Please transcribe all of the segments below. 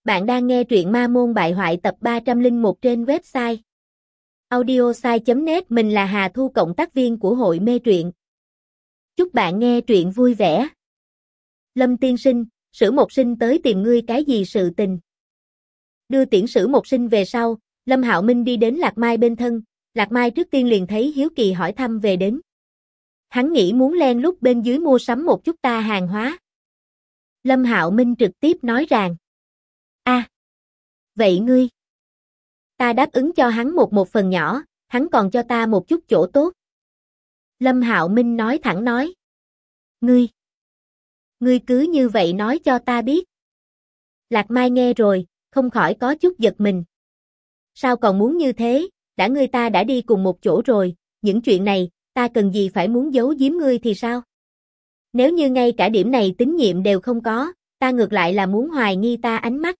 Bạn đang nghe truyện Ma Môn Bại Hoại tập 301 trên website audiosai.net. Mình là Hà Thu, cộng tác viên của hội mê truyện. Chúc bạn nghe truyện vui vẻ. Lâm tiên sinh, Sử Một Sinh tới tìm ngươi cái gì sự tình? Đưa tiễn Sử Một Sinh về sau, Lâm Hạo Minh đi đến Lạc Mai bên thân. Lạc Mai trước tiên liền thấy hiếu kỳ hỏi thăm về đến. Hắn nghĩ muốn len lút bên dưới mua sắm một chút ta hàng hóa. Lâm Hạo Minh trực tiếp nói rằng: vậy ngươi? Ta đáp ứng cho hắn một phần nhỏ, hắn còn cho ta một chút chỗ tốt. Lâm Hạo Minh nói thẳng nói. Ngươi cứ như vậy nói cho ta biết. Lạc Mai nghe rồi, không khỏi có chút giật mình. Sao còn muốn như thế, đã ngươi ta đã đi cùng một chỗ rồi, những chuyện này, ta cần gì phải muốn giấu giếm ngươi thì sao? Nếu như ngay cả điểm này tín nhiệm đều không có, ta ngược lại là muốn hoài nghi ta ánh mắt.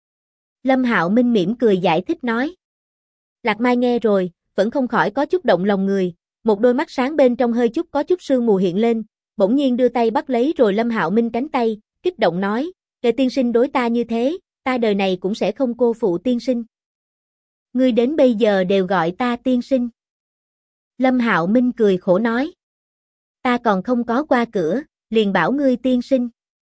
Lâm Hạo Minh mỉm cười giải thích nói. Lạc Mai nghe rồi, vẫn không khỏi có chút động lòng người, một đôi mắt sáng bên trong hơi chút có chút sương mù hiện lên, bỗng nhiên đưa tay bắt lấy rồi Lâm Hạo Minh cánh tay, kích động nói, kể tiên sinh đối ta như thế, ta đời này cũng sẽ không cô phụ tiên sinh. Ngươi đến bây giờ đều gọi ta tiên sinh. Lâm Hạo Minh cười khổ nói. Ta còn không có qua cửa, liền bảo ngươi tiên sinh.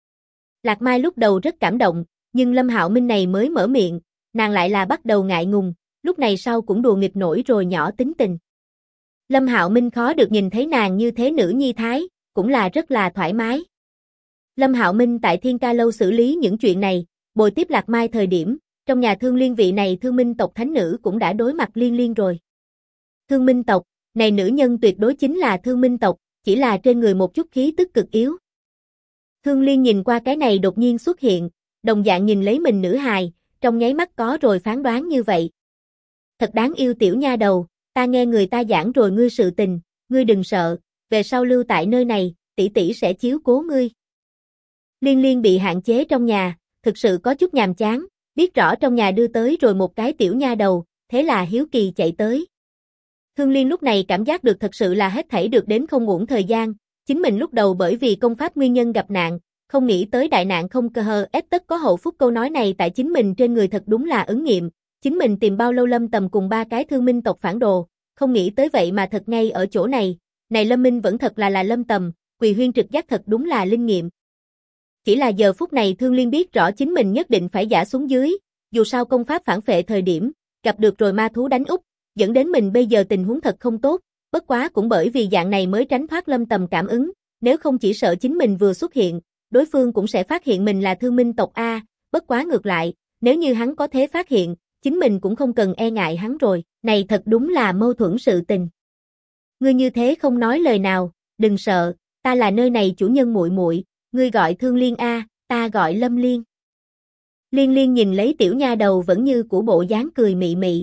Lạc Mai lúc đầu rất cảm động, nhưng Lâm Hạo Minh này mới mở miệng, nàng lại là bắt đầu ngại ngùng, lúc này sau cũng đùa nghịch nổi rồi nhỏ tính tình. Lâm Hạo Minh khó được nhìn thấy nàng như thế nữ nhi thái, cũng là rất là thoải mái. Lâm Hạo Minh tại Thiên Ca Lâu xử lý những chuyện này, bồi tiếp Lạc Mai thời điểm, trong nhà Thương Liên vị này Thương Minh tộc thánh nữ cũng đã đối mặt Liên Liên rồi. Thương Minh tộc, này nữ nhân tuyệt đối chính là Thương Minh tộc, chỉ là trên người một chút khí tức cực yếu. Thương Liên nhìn qua cái này đột nhiên xuất hiện, đồng dạng nhìn lấy mình nữ hài, trong nháy mắt có rồi phán đoán như vậy. Thật đáng yêu tiểu nha đầu, ta nghe người ta giảng rồi ngươi sự tình, ngươi đừng sợ, về sau lưu tại nơi này, tỷ tỷ sẽ chiếu cố ngươi. Liên Liên bị hạn chế trong nhà, thực sự có chút nhàm chán, biết rõ trong nhà đưa tới rồi một cái tiểu nha đầu, thế là hiếu kỳ chạy tới. Thương Liên lúc này cảm giác được thật sự là hết thảy được đến không uổng thời gian, chính mình lúc đầu bởi vì công pháp nguyên nhân gặp nạn, không nghĩ tới đại nạn không cơ hờ ép tất có hậu phúc, câu nói này tại chính mình trên người thật đúng là ứng nghiệm, chính mình tìm bao lâu Lâm Tầm cùng ba cái Thương Minh tộc phản đồ, không nghĩ tới vậy mà thật ngay ở chỗ này, này Lâm Minh vẫn thật là Lâm Tầm, Quỳ Huyên trực giác thật đúng là linh nghiệm. Chỉ là giờ phút này Thương Liên biết rõ chính mình nhất định phải giả xuống dưới, dù sao công pháp phản phệ thời điểm, gặp được rồi ma thú đánh úp, dẫn đến mình bây giờ tình huống thật không tốt, bất quá cũng bởi vì dạng này mới tránh thoát Lâm Tầm cảm ứng, nếu không chỉ sợ chính mình vừa xuất hiện, đối phương cũng sẽ phát hiện mình là Thương Minh tộc A, bất quá ngược lại, nếu như hắn có thế phát hiện, chính mình cũng không cần e ngại hắn rồi, này thật đúng là mâu thuẫn sự tình. Ngươi như thế không nói lời nào, đừng sợ, ta là nơi này chủ nhân muội muội, ngươi gọi Thương Liên A, ta gọi Lâm Liên. Liên Liên nhìn lấy tiểu nha đầu vẫn như của bộ dáng cười mị mị.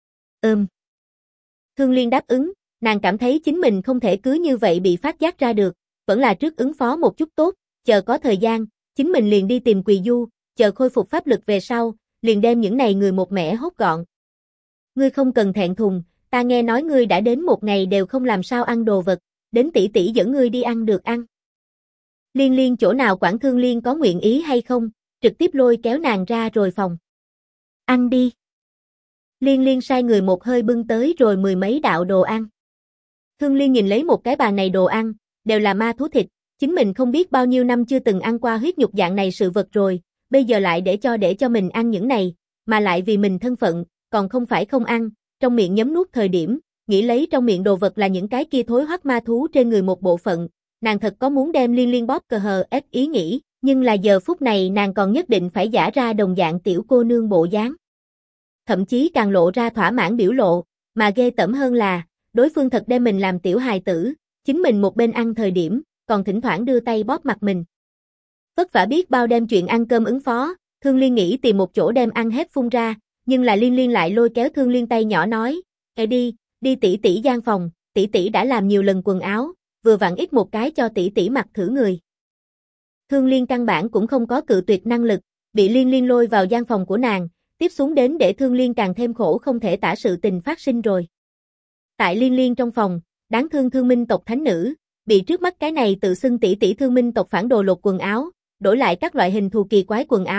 Thương Liên đáp ứng, nàng cảm thấy chính mình không thể cứ như vậy bị phát giác ra được, vẫn là trước ứng phó một chút tốt, chờ có thời gian, chính mình liền đi tìm Quỳ Du, chờ khôi phục pháp lực về sau, liền đem những này người một mẻ hốt gọn. Ngươi không cần thẹn thùng, ta nghe nói ngươi đã đến một ngày đều không làm sao ăn đồ vật, đến tỷ tỷ dẫn ngươi đi ăn được ăn. Liên Liên chỗ nào quản Thương Liên có nguyện ý hay không, trực tiếp lôi kéo nàng ra rồi phòng. Ăn đi. Liên Liên sai người một hơi bưng tới rồi mười mấy đạo đồ ăn. Thương Liên nhìn lấy một cái bàn này đồ ăn, đều là ma thú thịt, chính mình không biết bao nhiêu năm chưa từng ăn qua huyết nhục dạng này sự vật rồi, bây giờ lại để cho mình ăn những này, mà lại vì mình thân phận, còn không phải không ăn, trong miệng nhấm nuốt thời điểm, nghĩ lấy trong miệng đồ vật là những cái kia thối hoắc ma thú trên người một bộ phận, nàng thật có muốn đem Liên Liên bóp cờ hờ ép ý nghĩ, nhưng là giờ phút này nàng còn nhất định phải giả ra đồng dạng tiểu cô nương bộ dáng. Thậm chí càng lộ ra thỏa mãn biểu lộ, mà ghê tởm hơn là, đối phương thật đem mình làm tiểu hài tử, chính mình một bên ăn thời điểm, còn thỉnh thoảng đưa tay bóp mặt mình. Vất vả biết bao đem chuyện ăn cơm ứng phó, Thương Liên nghĩ tìm một chỗ đem ăn hết phun ra, nhưng là Liên Liên lại lôi kéo Thương Liên tay nhỏ nói, đi tỷ tỷ gian phòng, tỷ tỷ đã làm nhiều lần quần áo, vừa vặn ít một cái cho tỷ tỷ mặc thử người. Thương Liên căn bản cũng không có cự tuyệt năng lực, bị Liên Liên lôi vào gian phòng của nàng, tiếp xuống đến để Thương Liên càng thêm khổ không thể tả sự tình phát sinh rồi. Tại Liên Liên trong phòng, đáng thương Thương Minh tộc thánh nữ, bị trước mắt cái này tự xưng tỷ tỷ Thương Minh tộc phản đồ lột quần áo, đổi lại các loại hình thù kỳ quái quần áo,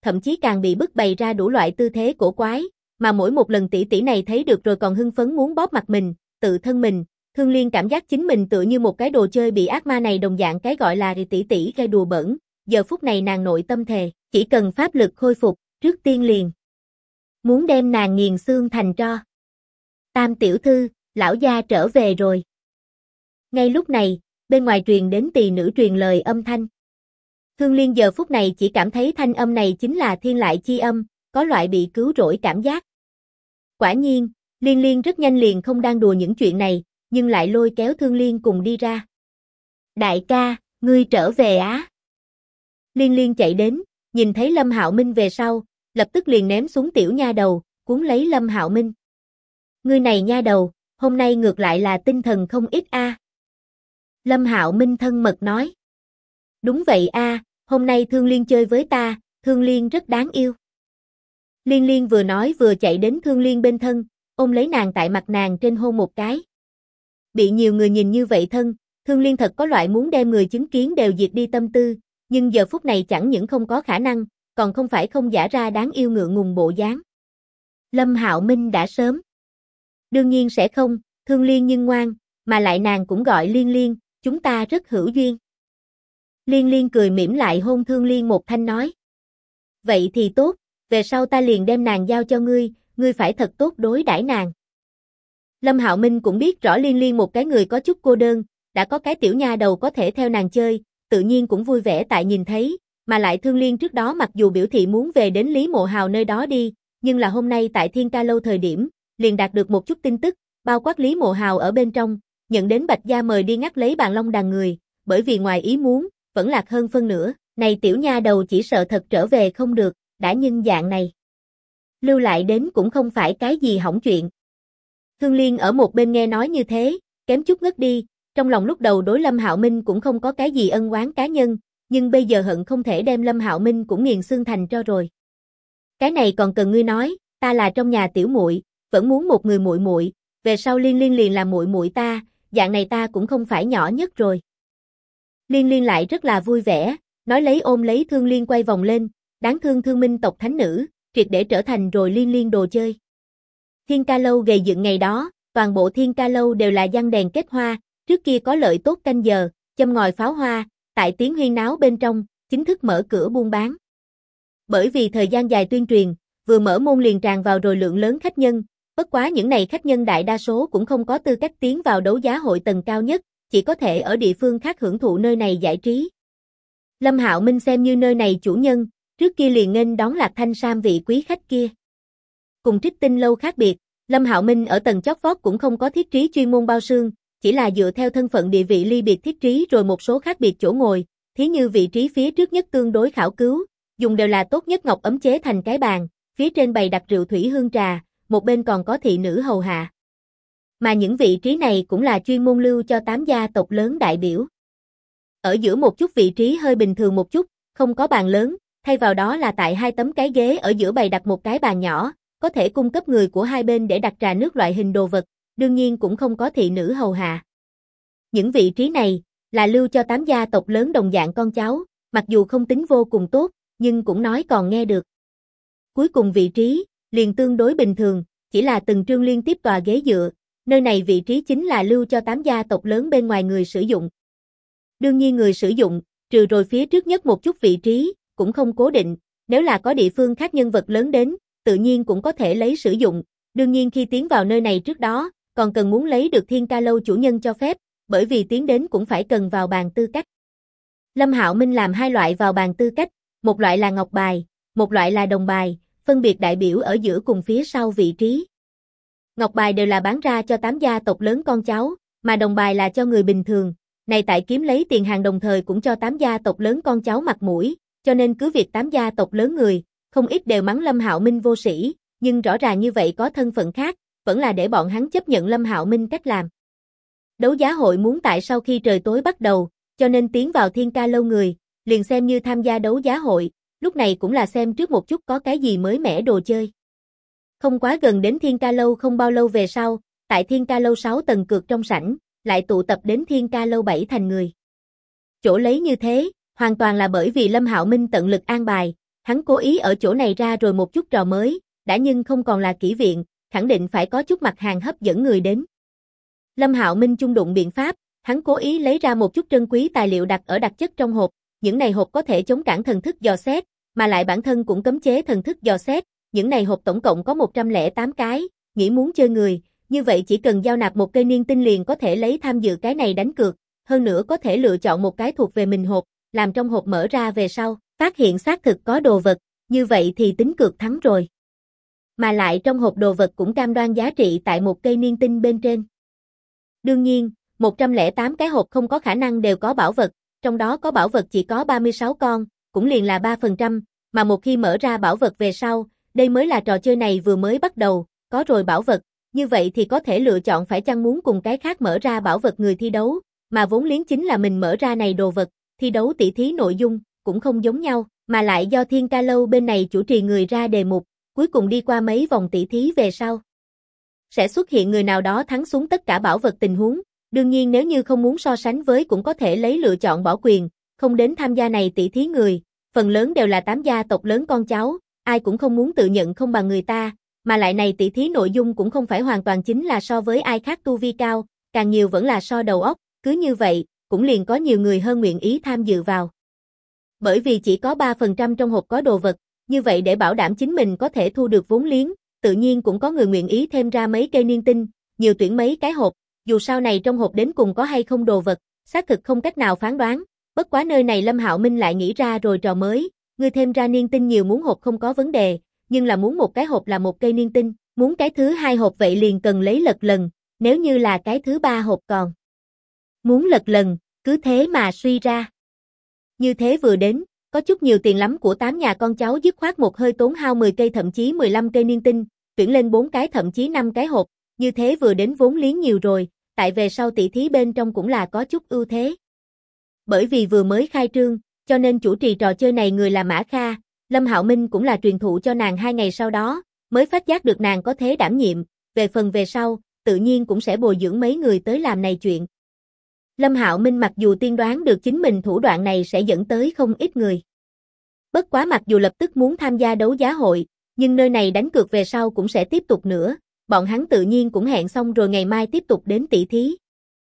thậm chí càng bị bức bày ra đủ loại tư thế cổ quái, mà mỗi một lần tỷ tỷ này thấy được rồi còn hưng phấn muốn bóp mặt mình, tự thân mình. Thương Liên cảm giác chính mình tựa như một cái đồ chơi bị ác ma này đồng dạng cái gọi là tỷ tỷ gây đùa bẩn, giờ phút này nàng nội tâm thề, chỉ cần pháp lực khôi phục, trước tiên liền muốn đem nàng nghiền xương thành tro. Tam tiểu thư, lão gia trở về rồi. Ngay lúc này, bên ngoài truyền đến tỳ nữ truyền lời âm thanh. Thương Liên giờ phút này chỉ cảm thấy thanh âm này chính là thiên lại chi âm, có loại bị cứu rỗi cảm giác. Quả nhiên, Liên Liên rất nhanh liền không đang đùa những chuyện này, nhưng lại lôi kéo Thương Liên cùng đi ra. Đại ca, ngươi trở về á. Liên Liên chạy đến, nhìn thấy Lâm Hạo Minh về sau, lập tức liền ném xuống tiểu nha đầu, cuốn lấy Lâm Hạo Minh. Ngươi này nha đầu, hôm nay ngược lại là tinh thần không ít a. Lâm Hạo Minh thân mật nói. Đúng vậy a, hôm nay Thương Liên chơi với ta, Thương Liên rất đáng yêu. Liên Liên vừa nói vừa chạy đến Thương Liên bên thân, ôm lấy nàng tại mặt nàng trên hôn một cái. Bị nhiều người nhìn như vậy thân, Thương Liên thật có loại muốn đem người chứng kiến đều diệt đi tâm tư, nhưng giờ phút này chẳng những không có khả năng, còn không phải không giả ra đáng yêu ngượng ngùng bộ dáng. Lâm Hạo Minh đã sớm. Đương nhiên sẽ không, Thương Liên nhưng ngoan, mà lại nàng cũng gọi Liên Liên, chúng ta rất hữu duyên. Liên Liên cười mỉm lại hôn Thương Liên một thanh nói. Vậy thì tốt, về sau ta liền đem nàng giao cho ngươi, ngươi phải thật tốt đối đãi nàng. Lâm Hạo Minh cũng biết rõ Liên Liên một cái người có chút cô đơn, đã có cái tiểu nha đầu có thể theo nàng chơi, tự nhiên cũng vui vẻ tại nhìn thấy, mà lại Thương Liên trước đó mặc dù biểu thị muốn về đến Lý Mộ Hào nơi đó đi, nhưng là hôm nay tại Thiên Ca Lâu thời điểm, liền đạt được một chút tin tức, bao quát Lý Mộ Hào ở bên trong, nhận đến Bạch Gia mời đi ngắt lấy Bàn Long đàn người, bởi vì ngoài ý muốn, vẫn lạc hơn phân nửa, này tiểu nha đầu chỉ sợ thật trở về không được, đã nhân dạng này. Lưu lại đến cũng không phải cái gì hỏng chuyện. Thương Liên ở một bên nghe nói như thế, kém chút ngất đi, trong lòng lúc đầu đối Lâm Hạo Minh cũng không có cái gì ân oán cá nhân, nhưng bây giờ hận không thể đem Lâm Hạo Minh cũng nghiền xương thành tro rồi. Cái này còn cần ngươi nói, ta là trong nhà tiểu muội, vẫn muốn một người muội muội, về sau Liên Liên liền là muội muội ta, dạng này ta cũng không phải nhỏ nhất rồi. Liên Liên lại rất là vui vẻ, nói lấy ôm lấy Thương Liên quay vòng lên, đáng thương Thương Minh tộc thánh nữ, triệt để trở thành rồi Liên Liên đồ chơi. Thiên Ca Lâu gầy dựng ngày đó, toàn bộ Thiên Ca Lâu đều là giăng đèn kết hoa, trước kia có lợi tốt canh giờ, châm ngòi pháo hoa, tại tiếng huyên náo bên trong, chính thức mở cửa buôn bán. Bởi vì thời gian dài tuyên truyền, vừa mở môn liền tràn vào rồi lượng lớn khách nhân, bất quá những này khách nhân đại đa số cũng không có tư cách tiến vào đấu giá hội tầng cao nhất, chỉ có thể ở địa phương khác hưởng thụ nơi này giải trí. Lâm Hạo Minh xem như nơi này chủ nhân, trước kia liền nghênh đón Lạc Thanh Sam vị quý khách kia. Cùng Trích Tinh Lâu khác biệt, Lâm Hạo Minh ở tầng chót vót cũng không có thiết trí chuyên môn bao xương, chỉ là dựa theo thân phận địa vị ly biệt thiết trí rồi một số khác biệt chỗ ngồi, thí như vị trí phía trước nhất tương đối khảo cứu, dùng đều là tốt nhất ngọc ấm chế thành cái bàn, phía trên bày đặt rượu thủy hương trà, một bên còn có thị nữ hầu hạ. Mà những vị trí này cũng là chuyên môn lưu cho 8 gia tộc lớn đại biểu. Ở giữa một chút vị trí hơi bình thường một chút, không có bàn lớn, thay vào đó là tại 2 tấm cái ghế ở giữa bày đặt một cái bàn nhỏ, có thể cung cấp người của hai bên để đặt trà nước loại hình đồ vật, đương nhiên cũng không có thị nữ hầu hạ. Những vị trí này là lưu cho 8 gia tộc lớn đồng dạng con cháu, mặc dù không tính vô cùng tốt, nhưng cũng nói còn nghe được. Cuối cùng vị trí liền tương đối bình thường, chỉ là từng trương liên tiếp tòa ghế dựa, nơi này vị trí chính là lưu cho 8 gia tộc lớn bên ngoài người sử dụng. Đương nhiên người sử dụng, trừ rồi phía trước nhất một chút vị trí, cũng không cố định, nếu là có địa phương khác nhân vật lớn đến, tự nhiên cũng có thể lấy sử dụng, đương nhiên khi tiến vào nơi này trước đó, còn cần muốn lấy được Thiên Ca Lâu chủ nhân cho phép, bởi vì tiến đến cũng phải cần vào bàn tư cách. Lâm Hạo Minh làm 2 loại vào bàn tư cách, một loại là ngọc bài, một loại là đồng bài, phân biệt đại biểu ở giữa cùng phía sau vị trí. Ngọc bài đều là bán ra cho 8 gia tộc lớn con cháu, mà đồng bài là cho người bình thường, này tại kiếm lấy tiền hàng đồng thời cũng cho 8 gia tộc lớn con cháu mặt mũi, cho nên cứ việc 8 gia tộc lớn người, không ít đều mắng Lâm Hạo Minh vô sĩ, nhưng rõ ràng như vậy có thân phận khác, vẫn là để bọn hắn chấp nhận Lâm Hạo Minh cách làm. Đấu giá hội muốn tại sau khi trời tối bắt đầu, cho nên tiến vào Thiên Ca Lâu người, liền xem như tham gia đấu giá hội, lúc này cũng là xem trước một chút có cái gì mới mẻ đồ chơi. Không quá gần đến Thiên Ca Lâu không bao lâu về sau, tại Thiên Ca Lâu 6 tầng cược trong sảnh, lại tụ tập đến Thiên Ca Lâu 7 thành người. Chỗ lấy như thế, hoàn toàn là bởi vì Lâm Hạo Minh tận lực an bài, Hắn cố ý ở chỗ này ra rồi một chút trò mới, đã nhưng không còn là kỹ viện, khẳng định phải có chút mặt hàng hấp dẫn người đến. Lâm Hạo Minh chung đụng biện pháp, hắn cố ý lấy ra một chút trân quý tài liệu đặt ở đặc chất trong hộp, những này hộp có thể chống cản thần thức dò xét, mà lại bản thân cũng cấm chế thần thức dò xét, những này hộp tổng cộng có 108 cái, nghĩ muốn chơi người, như vậy chỉ cần giao nạp một cây niên tinh liền có thể lấy tham dự cái này đánh cược, hơn nữa có thể lựa chọn một cái thuộc về mình hộp, làm trong hộp mở ra về sau, phát hiện xác thực có đồ vật, như vậy thì tính cược thắng rồi. Mà lại trong hộp đồ vật cũng cam đoan giá trị tại một cây niên tinh bên trên. Đương nhiên, 108 cái hộp không có khả năng đều có bảo vật, trong đó có bảo vật chỉ có 36 con, cũng liền là 3%, mà một khi mở ra bảo vật về sau, đây mới là trò chơi này vừa mới bắt đầu, có rồi bảo vật, như vậy thì có thể lựa chọn phải chăng muốn cùng cái khác mở ra bảo vật người thi đấu, mà vốn liếng chính là mình mở ra này đồ vật, thi đấu tỷ thí nội dung, cũng không giống nhau, mà lại do Thiên Ca Lâu bên này chủ trì người ra đề mục, cuối cùng đi qua mấy vòng tỷ thí về sau. Sẽ xuất hiện người nào đó thắng xuống tất cả bảo vật tình huống, đương nhiên nếu như không muốn so sánh với cũng có thể lấy lựa chọn bỏ quyền, không đến tham gia này tỷ thí người, phần lớn đều là 8 gia tộc lớn con cháu, ai cũng không muốn tự nhận không bằng người ta, mà lại này tỷ thí nội dung cũng không phải hoàn toàn chính là so với ai khác tu vi cao, càng nhiều vẫn là so đầu óc, cứ như vậy, cũng liền có nhiều người hơn nguyện ý tham dự vào. Bởi vì chỉ có 3% trong hộp có đồ vật, như vậy để bảo đảm chính mình có thể thu được vốn liếng, tự nhiên cũng có người nguyện ý thêm ra mấy cây niên tinh, nhiều tuyển mấy cái hộp, dù sau này trong hộp đến cùng có hay không đồ vật, xác thực không cách nào phán đoán, bất quá nơi này Lâm Hạo Minh lại nghĩ ra rồi trò mới, ngươi thêm ra niên tinh nhiều muốn hộp không có vấn đề, nhưng là muốn một cái hộp là một cây niên tinh, muốn cái thứ hai hộp vậy liền cần lấy lật lần, nếu như là cái thứ ba hộp còn muốn lật lần, cứ thế mà suy ra. Như thế vừa đến, có chút nhiều tiền lắm của 8 nhà con cháu dứt khoát một hơi tốn hao 10 cây thậm chí 15 cây niên tinh, tuyển lên 4 cái thậm chí 5 cái hộp, như thế vừa đến vốn liếng nhiều rồi, tại về sau tỷ thí bên trong cũng là có chút ưu thế. Bởi vì vừa mới khai trương, cho nên chủ trì trò chơi này người là Mã Kha, Lâm Hạo Minh cũng là truyền thụ cho nàng 2 ngày sau đó, mới phát giác được nàng có thế đảm nhiệm, về phần về sau, tự nhiên cũng sẽ bồi dưỡng mấy người tới làm này chuyện. Lâm Hạo Minh mặc dù tiên đoán được chính mình thủ đoạn này sẽ dẫn tới không ít người. Bất quá mặc dù lập tức muốn tham gia đấu giá hội, nhưng nơi này đánh cược về sau cũng sẽ tiếp tục nữa, bọn hắn tự nhiên cũng hẹn xong rồi ngày mai tiếp tục đến tỷ thí.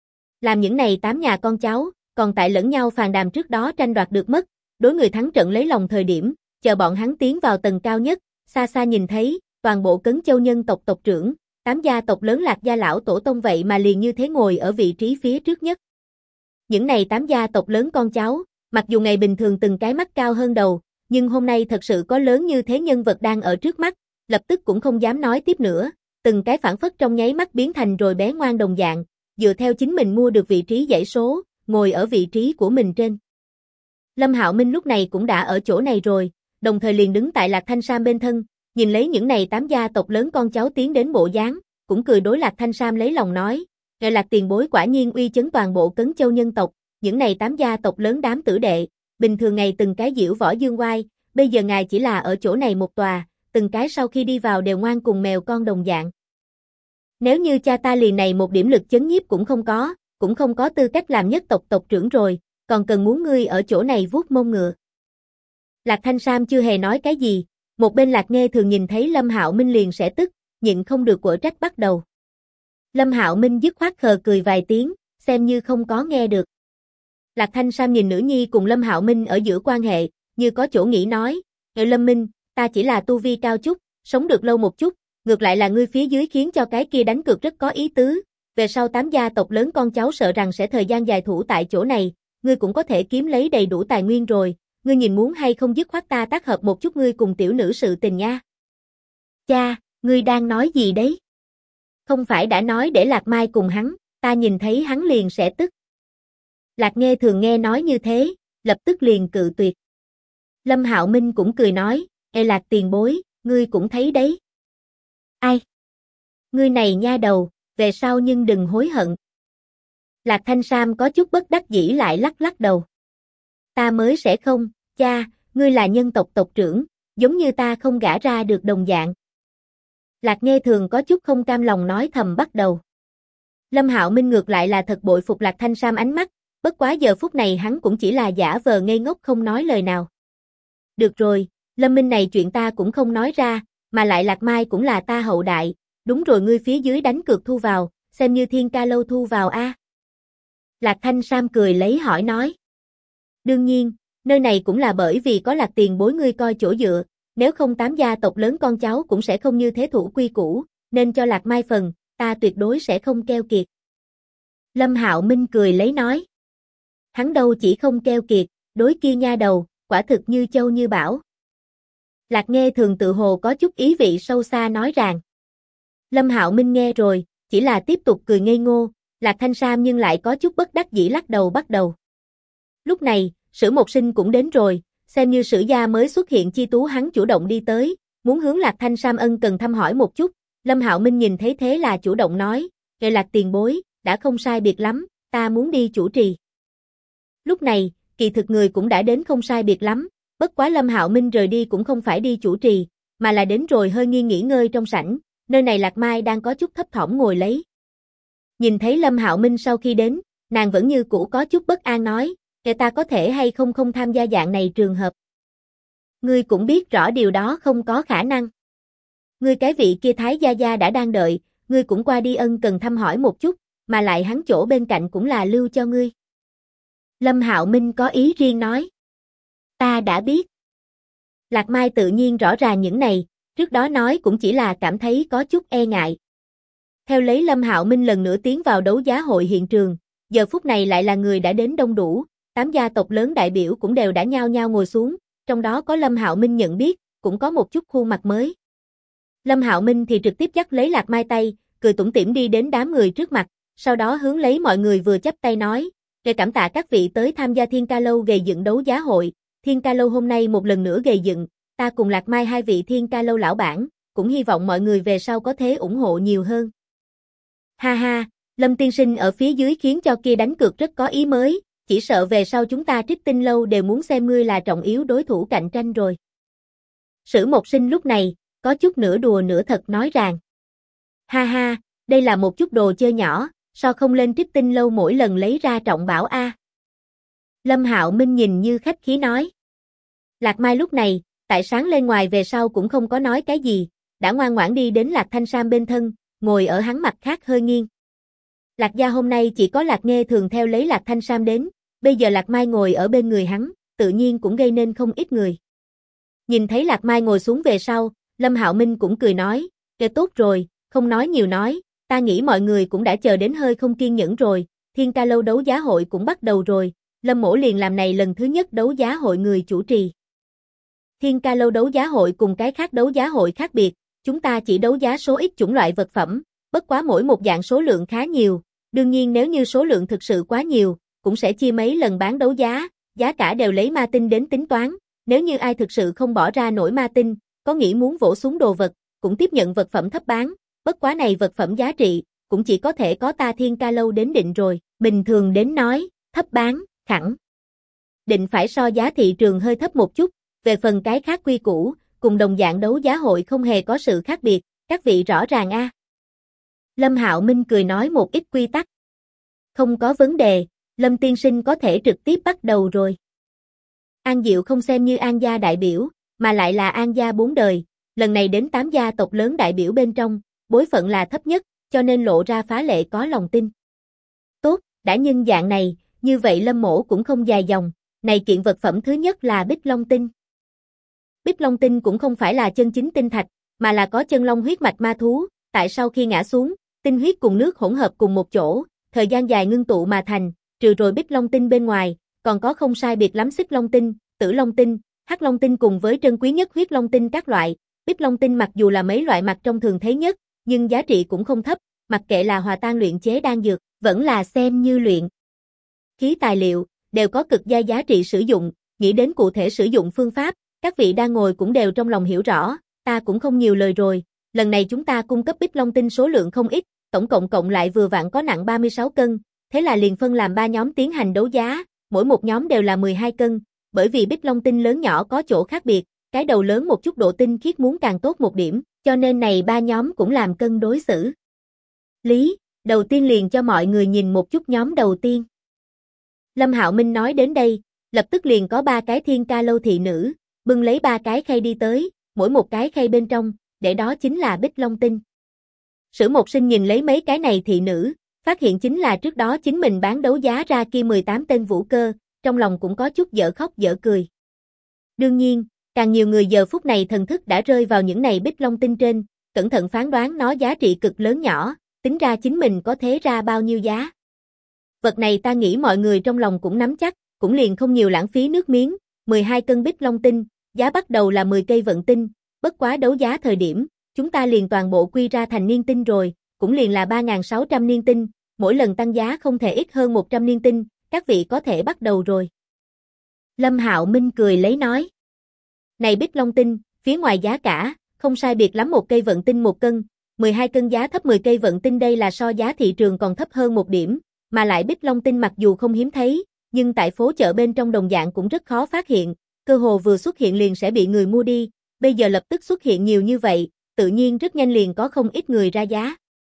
Làm những này 8 nhà con cháu, còn tại lẫn nhau phàn đàm trước đó tranh đoạt được mất, đối người thắng trận lấy lòng thời điểm, chờ bọn hắn tiến vào tầng cao nhất, xa xa nhìn thấy, toàn bộ Cấn Châu nhân tộc tộc trưởng, 8 gia tộc lớn Lạc gia lão tổ tông vậy mà liền như thế ngồi ở vị trí phía trước nhất. Những này 8 gia tộc lớn con cháu, mặc dù ngày bình thường từng cái mắt cao hơn đầu, nhưng hôm nay thật sự có lớn như thế nhân vật đang ở trước mắt, lập tức cũng không dám nói tiếp nữa, từng cái phản phất trong nháy mắt biến thành rồi bé ngoan đồng dạng, dựa theo chính mình mua được vị trí dãy số, ngồi ở vị trí của mình trên. Lâm Hạo Minh lúc này cũng đã ở chỗ này rồi, đồng thời liền đứng tại Lạc Thanh Sam bên thân, nhìn lấy những này 8 gia tộc lớn con cháu tiến đến bộ dáng, cũng cười đối Lạc Thanh Sam lấy lòng nói, "Ngài Lạc tiền bối quả nhiên uy chấn toàn bộ Cấn Châu nhân tộc, những này 8 gia tộc lớn đám tử đệ, bình thường ngày từng cái diễu võ dương oai, bây giờ ngài chỉ là ở chỗ này một tòa, từng cái sau khi đi vào đều ngoan cùng mèo con đồng dạng. Nếu như cha ta liền này một điểm lực chấn nhiếp cũng không có tư cách làm nhất tộc tộc trưởng rồi, còn cần muốn ngươi ở chỗ này vuốt mông ngựa." Lạc Thanh Sam chưa hề nói cái gì, một bên Lạc Nghe thường nhìn thấy Lâm Hạo Minh liền sẽ tức, nhịn không được quở trách bắt đầu. Lâm Hạo Minh dứt khoát khờ cười vài tiếng, xem như không có nghe được. Lạc Thanh Sam nhìn nữ nhi cùng Lâm Hạo Minh ở giữa quan hệ, như có chỗ nghĩ nói, Lâm Minh, ta chỉ là tu vi cao chút, sống được lâu một chút, ngược lại là ngươi phía dưới khiến cho cái kia đánh cược rất có ý tứ, về sau 8 gia tộc lớn con cháu sợ rằng sẽ thời gian dài thủ tại chỗ này, ngươi cũng có thể kiếm lấy đầy đủ tài nguyên rồi, ngươi nhìn muốn hay không dứt khoát ta tác hợp một chút ngươi cùng tiểu nữ sự tình nha. Cha, ngươi đang nói gì đấy? Không phải đã nói để Lạc Mai cùng hắn, ta nhìn thấy hắn liền sẽ tức. Lạc Nghe thường nghe nói như thế, lập tức liền cự tuyệt. Lâm Hạo Minh cũng cười nói, Lạc tiền bối, ngươi cũng thấy đấy. Ai? Ngươi này nha đầu, về sau nhưng đừng hối hận. Lạc Thanh Sam có chút bất đắc dĩ lại lắc lắc đầu. Ta mới sẽ không, cha, ngươi là nhân tộc tộc trưởng, giống như ta không gả ra được đồng dạng. Lạc Nghe thường có chút không cam lòng nói thầm bắt đầu. Lâm Hạo Minh ngược lại là thật bội phục Lạc Thanh Sam ánh mắt, bất quá giờ phút này hắn cũng chỉ là giả vờ ngây ngốc không nói lời nào. Được rồi, Lâm Minh này chuyện ta cũng không nói ra, mà lại Lạc Mai cũng là ta hậu đại, đúng rồi ngươi phía dưới đánh cược thu vào, xem như Thiên Ca Lâu thu vào a. Lạc Thanh Sam cười lấy hỏi nói. Đương nhiên, nơi này cũng là bởi vì có Lạc tiền bối ngươi coi chỗ dựa, nếu không 8 gia tộc lớn con cháu cũng sẽ không như thế thủ quy củ, nên cho Lạc Mai phần, ta tuyệt đối sẽ không keo kiệt. Lâm Hạo Minh cười lấy nói. Hắn đâu chỉ không keo kiệt, đối kia nha đầu, quả thực như châu như bảo. Lạc Nghe Thường tự hồ có chút ý vị sâu xa nói rằng. Lâm Hạo Minh nghe rồi, chỉ là tiếp tục cười ngây ngô, Lạc Thanh Sam nhưng lại có chút bất đắc dĩ lắc đầu bắt đầu. Lúc này, Sử Một Sinh cũng đến rồi, xem như Sử gia mới xuất hiện chi tú hắn chủ động đi tới, muốn hướng Lạc Thanh Sam ân cần thăm hỏi một chút, Lâm Hạo Minh nhìn thấy thế là chủ động nói, "Kệ Lạc tiền bối, đã không sai biệt lắm, ta muốn đi chủ trì." Lúc này, kỳ thực người cũng đã đến không sai biệt lắm, bất quá Lâm Hạo Minh rời đi cũng không phải đi chủ trì, mà là đến rồi hơi nghiêng nghỉ ngơi trong sảnh, nơi này Lạc Mai đang có chút thấp thỏm ngồi lấy. Nhìn thấy Lâm Hạo Minh sau khi đến, nàng vẫn như cũ có chút bất an nói, "Kệ ta có thể hay không không tham gia dạng này trường hợp." Ngươi cũng biết rõ điều đó không có khả năng. Ngươi cái vị kia Thái gia gia đã đang đợi, ngươi cũng qua đi ân cần thăm hỏi một chút, mà lại hắn chỗ bên cạnh cũng là lưu cho ngươi. Lâm Hạo Minh có ý riêng nói. Ta đã biết. Lạc Mai tự nhiên rõ ràng những này, trước đó nói cũng chỉ là cảm thấy có chút e ngại. Theo lấy Lâm Hạo Minh lần nữa tiến vào đấu giá hội hiện trường, giờ phút này lại là người đã đến đông đủ, 8 gia tộc lớn đại biểu cũng đều đã nhao nhao ngồi xuống, trong đó có Lâm Hạo Minh nhận biết, cũng có một chút khuôn mặt mới. Lâm Hạo Minh thì trực tiếp dắt lấy Lạc Mai tay, cười tủm tỉm đi đến đám người trước mặt, sau đó hướng lấy mọi người vừa chắp tay nói, "Để cảm tạ các vị tới tham gia Thiên Ca Lâu gầy dựng đấu giá hội, Thiên Ca Lâu hôm nay một lần nữa gầy dựng, ta cùng Lạc Mai hai vị Thiên Ca Lâu lão bản, cũng hy vọng mọi người về sau có thể ủng hộ nhiều hơn." Ha ha, Lâm tiên sinh ở phía dưới khiến cho kia đánh cược rất có ý mới, chỉ sợ về sau chúng ta Trích Tinh Lâu đều muốn xem ngươi là trọng yếu đối thủ cạnh tranh rồi. Sử Một Sinh lúc này, có chút nửa đùa nửa thật nói rằng. Ha ha, đây là một chút đồ chơi nhỏ, sao không lên Trích Tinh Lâu mỗi lần lấy ra trọng bảo a? Lâm Hạo Minh nhìn như khách khí nói. Lạc Mai lúc này, tại sáng lên ngoài về sau cũng không có nói cái gì, đã ngoan ngoãn đi đến Lạc Thanh Sam bên thân, ngồi ở hắn mặt khác hơi nghiêng. Lạc gia hôm nay chỉ có Lạc Nghe Thường theo lấy Lạc Thanh Sam đến, bây giờ Lạc Mai ngồi ở bên người hắn, tự nhiên cũng gây nên không ít người. Nhìn thấy Lạc Mai ngồi xuống về sau, Lâm Hạo Minh cũng cười nói, "Kệ tốt rồi, không nói nhiều nói, ta nghĩ mọi người cũng đã chờ đến hơi không kiên nhẫn rồi, Thiên Ca Lâu đấu giá hội cũng bắt đầu rồi, Lâm mỗ liền làm này lần thứ nhất đấu giá hội người chủ trì." Thiên Ca Lâu đấu giá hội cùng cái khác đấu giá hội khác biệt, chúng ta chỉ đấu giá số ít chủng loại vật phẩm, bất quá mỗi một dạng số lượng khá nhiều, đương nhiên nếu như số lượng thực sự quá nhiều, cũng sẽ chia mấy lần bán đấu giá, giá cả đều lấy ma tinh đến tính toán, nếu như ai thực sự không bỏ ra nổi ma tinh, có nghĩ muốn vỗ xuống đồ vật, cũng tiếp nhận vật phẩm thấp bán, bất quá này vật phẩm giá trị, cũng chỉ có thể có ta Thiên Ca Lâu đến định rồi, bình thường đến nói, thấp bán, khẳng định phải so giá thị trường hơi thấp một chút, về phần cái khác quy củ, cùng đồng dạng đấu giá hội không hề có sự khác biệt, các vị rõ ràng a. Lâm Hạo Minh cười nói một ít quy tắc. Không có vấn đề, Lâm tiên sinh có thể trực tiếp bắt đầu rồi. An Diệu không xem như An gia đại biểu, mà lại là An gia 4 đời, lần này đến 8 gia tộc lớn đại biểu bên trong, bối phận là thấp nhất, cho nên lộ ra phá lệ có lòng tin. Tốt, đã nhân dạng này, như vậy Lâm mỗ cũng không dài dòng, này kiện vật phẩm thứ nhất là Bích Long Tinh. Bích Long Tinh cũng không phải là chân chính tinh thạch, mà là có chân long huyết mạch ma thú, tại sau khi ngã xuống, tinh huyết cùng nước hỗn hợp cùng một chỗ, thời gian dài ngưng tụ mà thành, trừ rồi Bích Long Tinh bên ngoài, còn có không sai biệt lắm Xích Long Tinh, Tử Long Tinh, Hắc Long Tinh cùng với trân quý nhất Huyết Long Tinh các loại. Bích Long Tinh mặc dù là mấy loại mặt trong thường thấy nhất, nhưng giá trị cũng không thấp, mặc kệ là hòa tan luyện chế đan dược, vẫn là xem như luyện khí tài liệu, đều có cực gia giá trị sử dụng, nghĩ đến cụ thể sử dụng phương pháp, các vị đang ngồi cũng đều trong lòng hiểu rõ, ta cũng không nhiều lời rồi, lần này chúng ta cung cấp Bích Long Tinh số lượng không ít, tổng cộng lại vừa vặn có nặng 36 cân, thế là liền phân làm 3 nhóm tiến hành đấu giá, mỗi một nhóm đều là 12 cân, bởi vì Bích Long Tinh lớn nhỏ có chỗ khác biệt, cái đầu lớn một chút độ tinh khiết muốn càng tốt một điểm, cho nên này 3 nhóm cũng làm cân đối xử. Lý, đầu tiên liền cho mọi người nhìn một chút nhóm đầu tiên. Lâm Hạo Minh nói đến đây, lập tức liền có 3 cái Thiên Ca Lâu thị nữ, bưng lấy 3 cái khay đi tới, mỗi một cái khay bên trong, để đó chính là Bích Long Tinh. Sử Một Sinh nhìn lấy mấy cái này thị nữ, phát hiện chính là trước đó chính mình bán đấu giá ra kia 18 tên vũ cơ, trong lòng cũng có chút dở khóc dở cười. Đương nhiên, càng nhiều người giờ phút này thần thức đã rơi vào những này Bích Long Tinh trên, cẩn thận phán đoán nó giá trị cực lớn nhỏ, tính ra chính mình có thế ra bao nhiêu giá. Vật này ta nghĩ mọi người trong lòng cũng nắm chắc, cũng liền không nhiều lãng phí nước miếng, 12 cân Bích Long Tinh, giá bắt đầu là 10 cây vận tinh, bất quá đấu giá thời điểm, chúng ta liền toàn bộ quy ra thành niên tinh rồi, cũng liền là 3.600 niên tinh, mỗi lần tăng giá không thể ít hơn 100 niên tinh, các vị có thể bắt đầu rồi. Lâm Hạo Minh cười lấy nói. Này Bích Long Tinh, phía ngoài giá cả, không sai biệt lắm một cây vận tinh 1 cân, 12 cân giá thấp 10 cây vận tinh đây là so giá thị trường còn thấp hơn một điểm, mà lại Bích Long Tinh mặc dù không hiếm thấy, nhưng tại phố chợ bên trong đồng dạng cũng rất khó phát hiện, cơ hồ vừa xuất hiện liền sẽ bị người mua đi, bây giờ lập tức xuất hiện nhiều như vậy, tự nhiên rất nhanh liền có không ít người ra giá.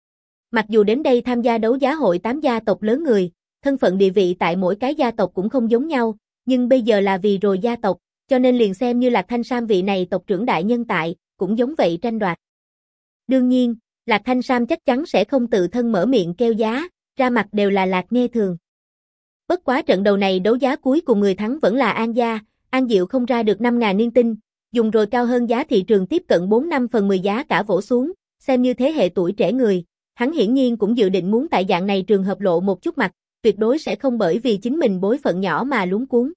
Mặc dù đến đây tham gia đấu giá hội 8 gia tộc lớn người, thân phận địa vị tại mỗi cái gia tộc cũng không giống nhau, nhưng bây giờ là vì rồi gia tộc, cho nên liền xem như Lạc Thanh Sam vị này tộc trưởng đại nhân tại, cũng giống vậy tranh đoạt. Đương nhiên, Lạc Thanh Sam chắc chắn sẽ không tự thân mở miệng kêu giá, ra mặt đều là Lạc Nghe Thường. Bất quá trận đầu này đấu giá cuối cùng người thắng vẫn là An gia, An Diệu không ra được 5.000 niên tinh, dùng rồi cao hơn giá thị trường tiếp cận 4/5 giá cả vỗ xuống, xem như thế hệ tuổi trẻ người, hắn hiển nhiên cũng dự định muốn tại dạng này trường hợp lộ một chút mặt, tuyệt đối sẽ không bởi vì chính mình bối phận nhỏ mà luống cuống.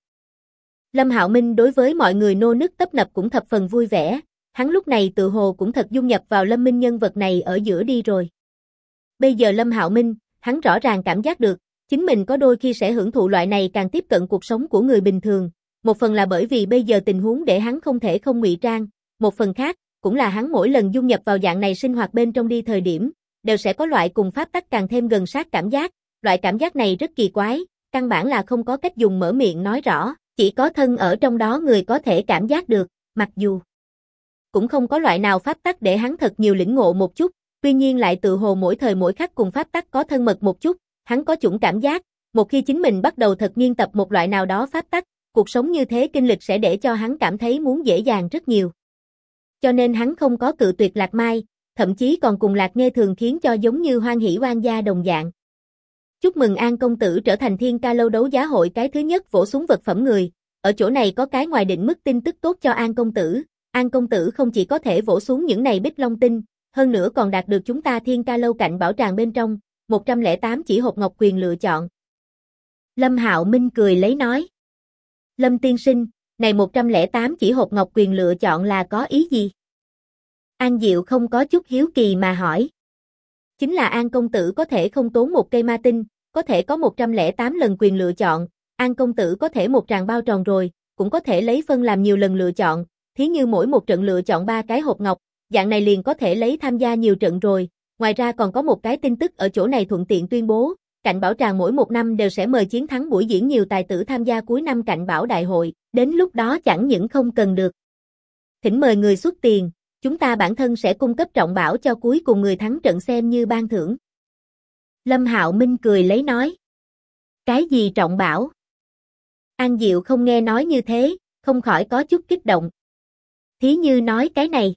Lâm Hạo Minh đối với mọi người nô nức tấp nập cũng thập phần vui vẻ, hắn lúc này tự hồ cũng thật dung nhập vào Lâm Minh nhân vật này ở giữa đi rồi. Bây giờ Lâm Hạo Minh, hắn rõ ràng cảm giác được, chính mình có đôi khi sẽ hưởng thụ loại này càng tiếp cận cuộc sống của người bình thường, một phần là bởi vì bây giờ tình huống để hắn không thể không ngụy trang, một phần khác, cũng là hắn mỗi lần dung nhập vào dạng này sinh hoạt bên trong đi thời điểm, đều sẽ có loại cùng pháp tắc càng thêm gần sát cảm giác, loại cảm giác này rất kỳ quái, căn bản là không có cách dùng mở miệng nói rõ, chỉ có thân ở trong đó người có thể cảm giác được, mặc dù cũng không có loại nào pháp tắc để hắn thật nhiều lĩnh ngộ một chút, tuy nhiên lại tự hồ mỗi thời mỗi khắc cùng pháp tắc có thân mật một chút, hắn có chủng cảm giác, một khi chính mình bắt đầu thật nghiên tập một loại nào đó pháp tắc, cuộc sống như thế kinh lịch sẽ để cho hắn cảm thấy muốn dễ dàng rất nhiều. Cho nên hắn không có cự tuyệt Lạc Mai, thậm chí còn cùng Lạc Nghe Thường khiến cho giống như hoan hỉ oan gia đồng dạng. Chúc mừng An công tử trở thành Thiên Ca lâu đấu giá hội cái thứ nhất vỗ xuống vật phẩm người, ở chỗ này có cái ngoài định mức tin tức tốt cho An công tử. An công tử không chỉ có thể vỗ xuống những này Bích Long Tinh, hơn nữa còn đạt được chúng ta Thiên Ca lâu cạnh bảo tràng bên trong, 108 chỉ hộp ngọc quyền lựa chọn. Lâm Hạo Minh cười lấy nói. Lâm tiên sinh, này 108 chỉ hộp ngọc quyền lựa chọn là có ý gì? An Diệu không có chút hiếu kỳ mà hỏi. Chính là An công tử có thể không tốn một cây ma tinh, có thể có 108 lần quyền lựa chọn, An công tử có thể một tràng bao tròn rồi, cũng có thể lấy phân làm nhiều lần lựa chọn, thí như mỗi một trận lựa chọn 3 cái hộp ngọc, dạng này liền có thể lấy tham gia nhiều trận rồi, ngoài ra còn có một cái tin tức ở chỗ này thuận tiện tuyên bố, Cạnh Bảo Tràng mỗi một năm đều sẽ mời chiến thắng buổi diễn nhiều tài tử tham gia cuối năm Cạnh Bảo Đại hội, đến lúc đó chẳng những không cần được thỉnh mời người xuất tiền, chúng ta bản thân sẽ cung cấp trọng bảo cho cuối cùng người thắng trận xem như ban thưởng. Lâm Hạo Minh cười lấy nói. Cái gì trọng bảo? An Diệu không nghe nói như thế, không khỏi có chút kích động. Thí như nói cái này.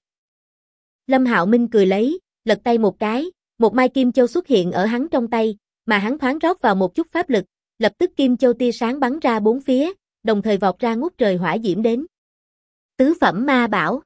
Lâm Hạo Minh cười lấy, lật tay một cái, một mai kim châu xuất hiện ở hắn trong tay, mà hắn thoáng rót vào một chút pháp lực, lập tức kim châu tia sáng bắn ra bốn phía, đồng thời vọt ra ngút trời hỏa diễm đến. Tứ phẩm ma bảo.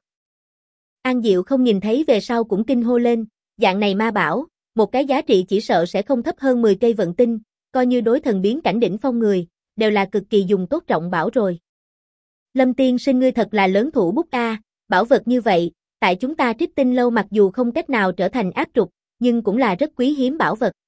An Diệu không nhìn thấy về sau cũng kinh hô lên, dạng này ma bảo, một cái giá trị chỉ sợ sẽ không thấp hơn 10 cây vận tinh, coi như đối thần biến cảnh đỉnh phong người, đều là cực kỳ dùng tốt trọng bảo rồi. Lâm tiên sinh ngươi thật là lớn thủ bút a, bảo vật như vậy, tại chúng ta Trích Tinh lâu mặc dù không cách nào trở thành áp trục, nhưng cũng là rất quý hiếm bảo vật.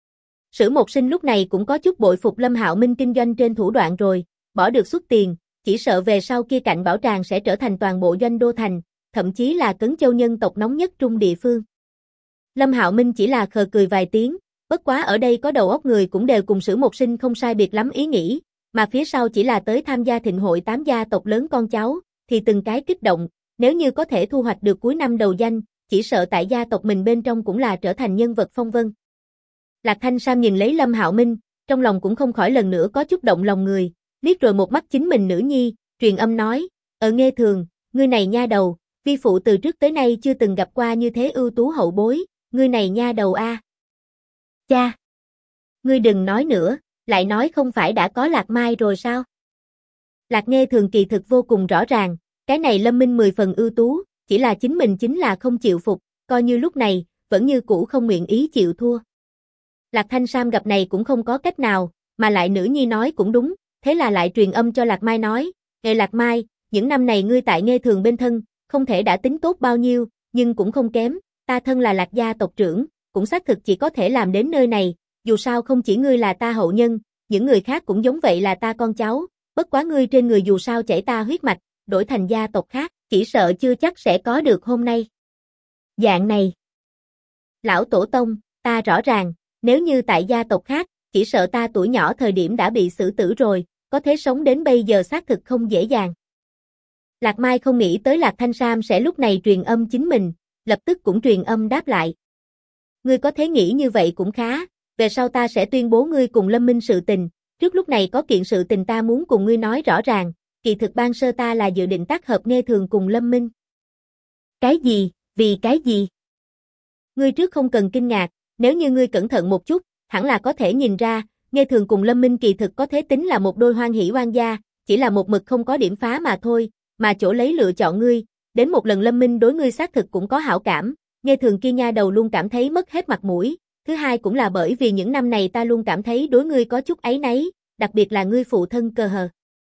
Sử Một Sinh lúc này cũng có chút bội phục Lâm Hạo Minh kinh doanh trên thủ đoạn rồi, bỏ được xuất tiền, chỉ sợ về sau kia Cạnh Bảo Tràng sẽ trở thành toàn bộ doanh đô thành, thậm chí là Cấn Châu nhân tộc nóng nhất trung địa phương. Lâm Hạo Minh chỉ là khờ cười vài tiếng, bất quá ở đây có đầu óc người cũng đều cùng Sử Một Sinh không sai biệt lắm ý nghĩ, mà phía sau chỉ là tới tham gia thịnh hội 8 gia tộc lớn con cháu, thì từng cái kích động, nếu như có thể thu hoạch được cuối năm đầu danh, chỉ sợ tại gia tộc mình bên trong cũng là trở thành nhân vật phong vân. Lạc Thanh Sam nhìn lấy Lâm Hạo Minh, trong lòng cũng không khỏi lần nữa có chút động lòng người, liếc rồi một mắt chính mình nữ nhi, truyền âm nói, Nghe Thường, ngươi này nha đầu, vi phụ từ trước tới nay chưa từng gặp qua như thế ưu tú hậu bối, ngươi này nha đầu a. Cha, ngươi đừng nói nữa, lại nói không phải đã có Lạc Mai rồi sao? Lạc Nghe Thường kỳ thực vô cùng rõ ràng, cái này Lâm Minh 10 phần ưu tú, chỉ là chính mình chính là không chịu phục, coi như lúc này, vẫn như cũ không nguyện ý chịu thua. Lạc Thanh Sam gặp này cũng không có cách nào, mà lại nữ nhi nói cũng đúng, thế là lại truyền âm cho Lạc Mai nói, Lạc Mai, những năm này ngươi tại Nghe Thường bên thân, không thể đã tính tốt bao nhiêu, nhưng cũng không kém, ta thân là Lạc gia tộc trưởng, cũng xác thực chỉ có thể làm đến nơi này, dù sao không chỉ ngươi là ta hậu nhân, những người khác cũng giống vậy là ta con cháu, bất quá ngươi trên người dù sao chảy ta huyết mạch, đổi thành gia tộc khác, chỉ sợ chưa chắc sẽ có được hôm nay. Dạng này. Lão Tổ Tông, ta rõ ràng, nếu như tại gia tộc khác, chỉ sợ ta tuổi nhỏ thời điểm đã bị xử tử rồi, có thể sống đến bây giờ xác thực không dễ dàng. Lạc Mai không nghĩ tới Lạc Thanh Sam sẽ lúc này truyền âm chính mình, lập tức cũng truyền âm đáp lại. Ngươi có thể nghĩ như vậy cũng khá, về sau ta sẽ tuyên bố ngươi cùng Lâm Minh sự tình, trước lúc này có kiện sự tình ta muốn cùng ngươi nói rõ ràng, kỳ thực ban sơ ta là dự định tác hợp Nghe Thường cùng Lâm Minh. Cái gì, vì cái gì? Ngươi trước không cần kinh ngạc, nếu như ngươi cẩn thận một chút, hẳn là có thể nhìn ra, Nghe Thường cùng Lâm Minh kỳ thực có thể tính là một đôi hoan hỷ oan gia, chỉ là một mực không có điểm phá mà thôi, mà chỗ lấy lựa chọn ngươi, đến một lần Lâm Minh đối ngươi xác thực cũng có hảo cảm, Nghe Thường kia nha đầu luôn cảm thấy mất hết mặt mũi, thứ hai cũng là bởi vì những năm này ta luôn cảm thấy đối ngươi có chút áy náy, đặc biệt là ngươi phụ thân Cơ Hờ.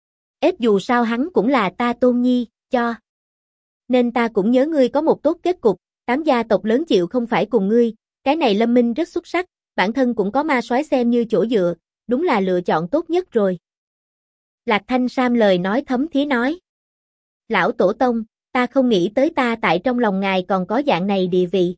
Dù sao hắn cũng là ta tôn nhi, cho. Nên ta cũng nhớ ngươi có một tốt kết cục, 8 gia tộc lớn chịu không phải cùng ngươi, cái này Lâm Minh rất xuất sắc, bản thân cũng có ma soái xem như chỗ dựa, đúng là lựa chọn tốt nhất rồi. Lạc Thanh Sam lời nói thấm thía nói. Lão Tổ Tông, ta không nghĩ tới ta tại trong lòng ngài còn có dạng này địa vị.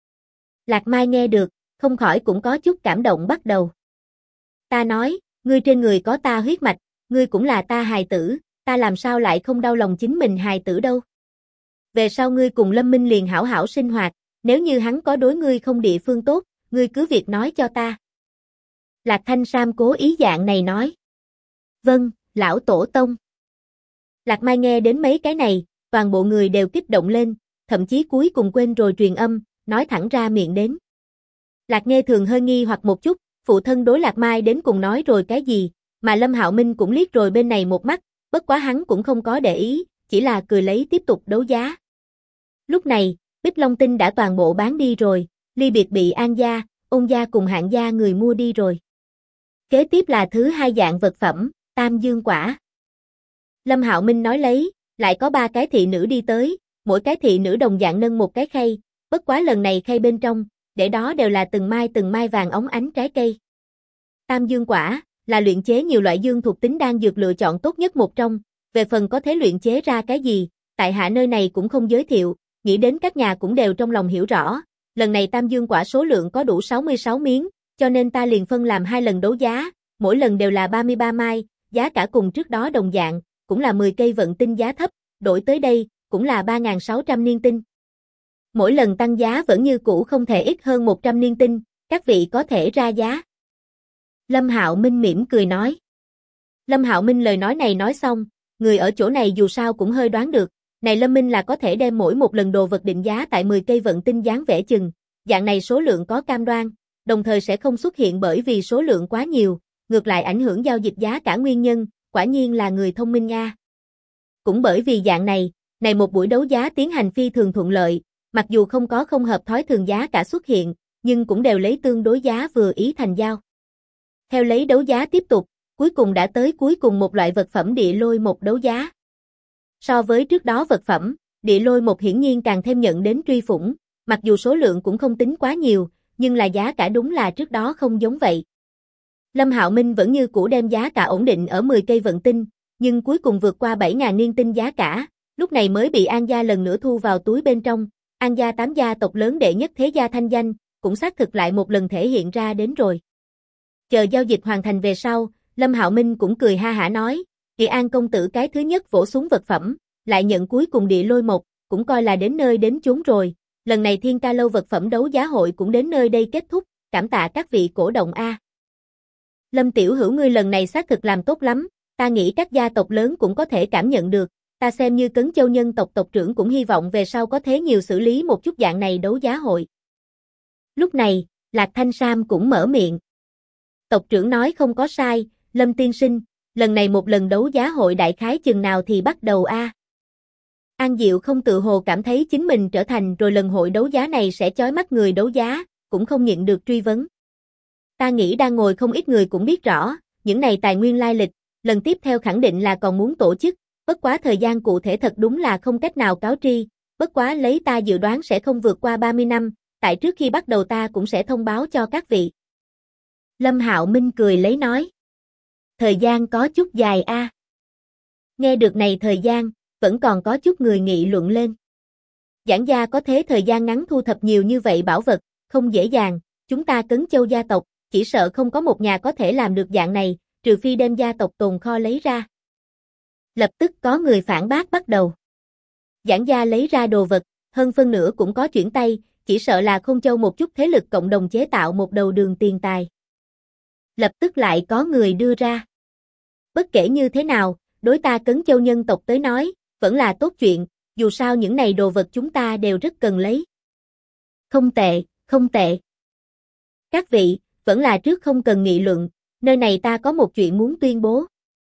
Lạc Mai nghe được, không khỏi cũng có chút cảm động bắt đầu. Ta nói, ngươi trên người có ta huyết mạch, ngươi cũng là ta hài tử, ta làm sao lại không đau lòng chính mình hài tử đâu. Về sau ngươi cùng Lâm Minh liền hảo hảo sinh hoạt, nếu như hắn có đối ngươi không địa phương tốt, ngươi cứ việc nói cho ta. Lạc Thanh Sam cố ý dạng này nói. Vâng, lão Tổ Tông. Lạc Mai nghe đến mấy cái này, toàn bộ người đều kích động lên, thậm chí cuối cùng quên rồi truyền âm, nói thẳng ra miệng đến. Lạc Nghe Thường hơi nghi hoặc một chút, phụ thân đối Lạc Mai đến cùng nói rồi cái gì, mà Lâm Hạo Minh cũng liếc rồi bên này một mắt, bất quá hắn cũng không có để ý, chỉ là cười lấy tiếp tục đấu giá. Lúc này, Bích Long Tinh đã toàn bộ bán đi rồi, ly biệt bị An gia, Ôn gia cùng Hạng gia người mua đi rồi. Kế tiếp là thứ hai dạng vật phẩm, Tam Dương Quả. Lâm Hạo Minh nói lấy, lại có 3 cái thị nữ đi tới, mỗi cái thị nữ đồng dạng nâng một cái khay, bất quá lần này khay bên trong, để đó đều là từng mai vàng óng ánh trái cây. Tam Dương Quả là luyện chế nhiều loại dương thuộc tính đan dược lựa chọn tốt nhất một trong, về phần có thể luyện chế ra cái gì, tại hạ nơi này cũng không giới thiệu, nghĩ đến các nhà cũng đều trong lòng hiểu rõ, lần này Tam Dương Quả số lượng có đủ 66 miếng, cho nên ta liền phân làm 2 lần đấu giá, mỗi lần đều là 33 mai, giá cả cùng trước đó đồng dạng, cũng là 10 cây vận tinh giá thấp, đổi tới đây, cũng là 3.600 niên tinh. Mỗi lần tăng giá vẫn như cũ không thể ít hơn 100 niên tinh, các vị có thể ra giá. Lâm Hạo Minh mỉm cười nói. Lâm Hạo Minh lời nói này nói xong, người ở chỗ này dù sao cũng hơi đoán được, này Lâm Minh là có thể đem mỗi một lần đồ vật định giá tại 10 cây vận tinh dáng vẻ chừng, dạng này số lượng có cam đoan, đồng thời sẽ không xuất hiện bởi vì số lượng quá nhiều, ngược lại ảnh hưởng giao dịch giá cả nguyên nhân, quả nhiên là người thông minh nha. Cũng bởi vì dạng này, này một buổi đấu giá tiến hành phi thường thuận lợi, mặc dù không có không hợp thói thường giá cả xuất hiện, nhưng cũng đều lấy tương đối giá vừa ý thành giao. Theo lấy đấu giá tiếp tục, cuối cùng đã tới cuối cùng một loại vật phẩm địa lôi một đấu giá. So với trước đó vật phẩm, địa lôi một hiển nhiên càng thêm nhận đến truy phủng, mặc dù số lượng cũng không tính quá nhiều, nhưng là giá cả đúng là trước đó không giống vậy. Lâm Hạo Minh vẫn như cũ đem giá cả ổn định ở 10 cây vận tinh, nhưng cuối cùng vượt qua 7.000 niên tinh giá cả, lúc này mới bị An gia lần nữa thu vào túi bên trong. An gia 8 gia tộc lớn đệ nhất thế gia thanh danh, cũng xác thực lại một lần thể hiện ra đến rồi. Chờ giao dịch hoàn thành về sau, Lâm Hạo Minh cũng cười ha hả nói, Kỳ An công tử cái thứ nhất vỗ xuống vật phẩm, lại nhận cuối cùng địa lôi một, cũng coi là đến nơi đến chốn rồi. Lần này Thiên Ca Lâu vật phẩm đấu giá hội cũng đến nơi đây kết thúc, cảm tạ các vị cổ động a. Lâm tiểu hữu ngươi lần này xác thực làm tốt lắm, ta nghĩ các gia tộc lớn cũng có thể cảm nhận được, ta xem như Cấn Châu nhân tộc tộc trưởng cũng hy vọng về sau có thế nhiều xử lý một chút dạng này đấu giá hội. Lúc này, Lạc Thanh Sam cũng mở miệng. Tộc trưởng nói không có sai, Lâm tiên sinh, lần này một lần đấu giá hội đại khái chừng nào thì bắt đầu a? An Diệu không tự hồ cảm thấy chính mình trở thành rồi lần hội đấu giá này sẽ chói mắt người đấu giá, cũng không nhịn được truy vấn. Ta nghĩ đang ngồi không ít người cũng biết rõ, những này tài nguyên lai lịch, lần tiếp theo khẳng định là còn muốn tổ chức, bất quá thời gian cụ thể thật đúng là không cách nào cáo tri, bất quá lấy ta dự đoán sẽ không vượt qua 30 năm, tại trước khi bắt đầu ta cũng sẽ thông báo cho các vị. Lâm Hạo Minh cười lấy nói. Thời gian có chút dài a. Nghe được này thời gian, vẫn còn có chút người nghị luận lên. Giảng gia có thế thời gian ngắn thu thập nhiều như vậy bảo vật, không dễ dàng, chúng ta Cấn Châu gia tộc, chỉ sợ không có một nhà có thể làm được dạng này, trừ phi đem gia tộc tồn kho lấy ra. Lập tức có người phản bác bắt đầu. Giảng gia lấy ra đồ vật, hơn phân nửa cũng có chuyển tay, chỉ sợ là Khôn Châu một chút thế lực cộng đồng chế tạo một đầu đường tiền tài. Lập tức lại có người đưa ra. Bất kể như thế nào, đối ta Cấn Châu nhân tộc tới nói, vẫn là tốt chuyện, dù sao những này đồ vật chúng ta đều rất cần lấy. Không tệ, không tệ. Các vị, vẫn là trước không cần nghị luận, nơi này ta có một chuyện muốn tuyên bố.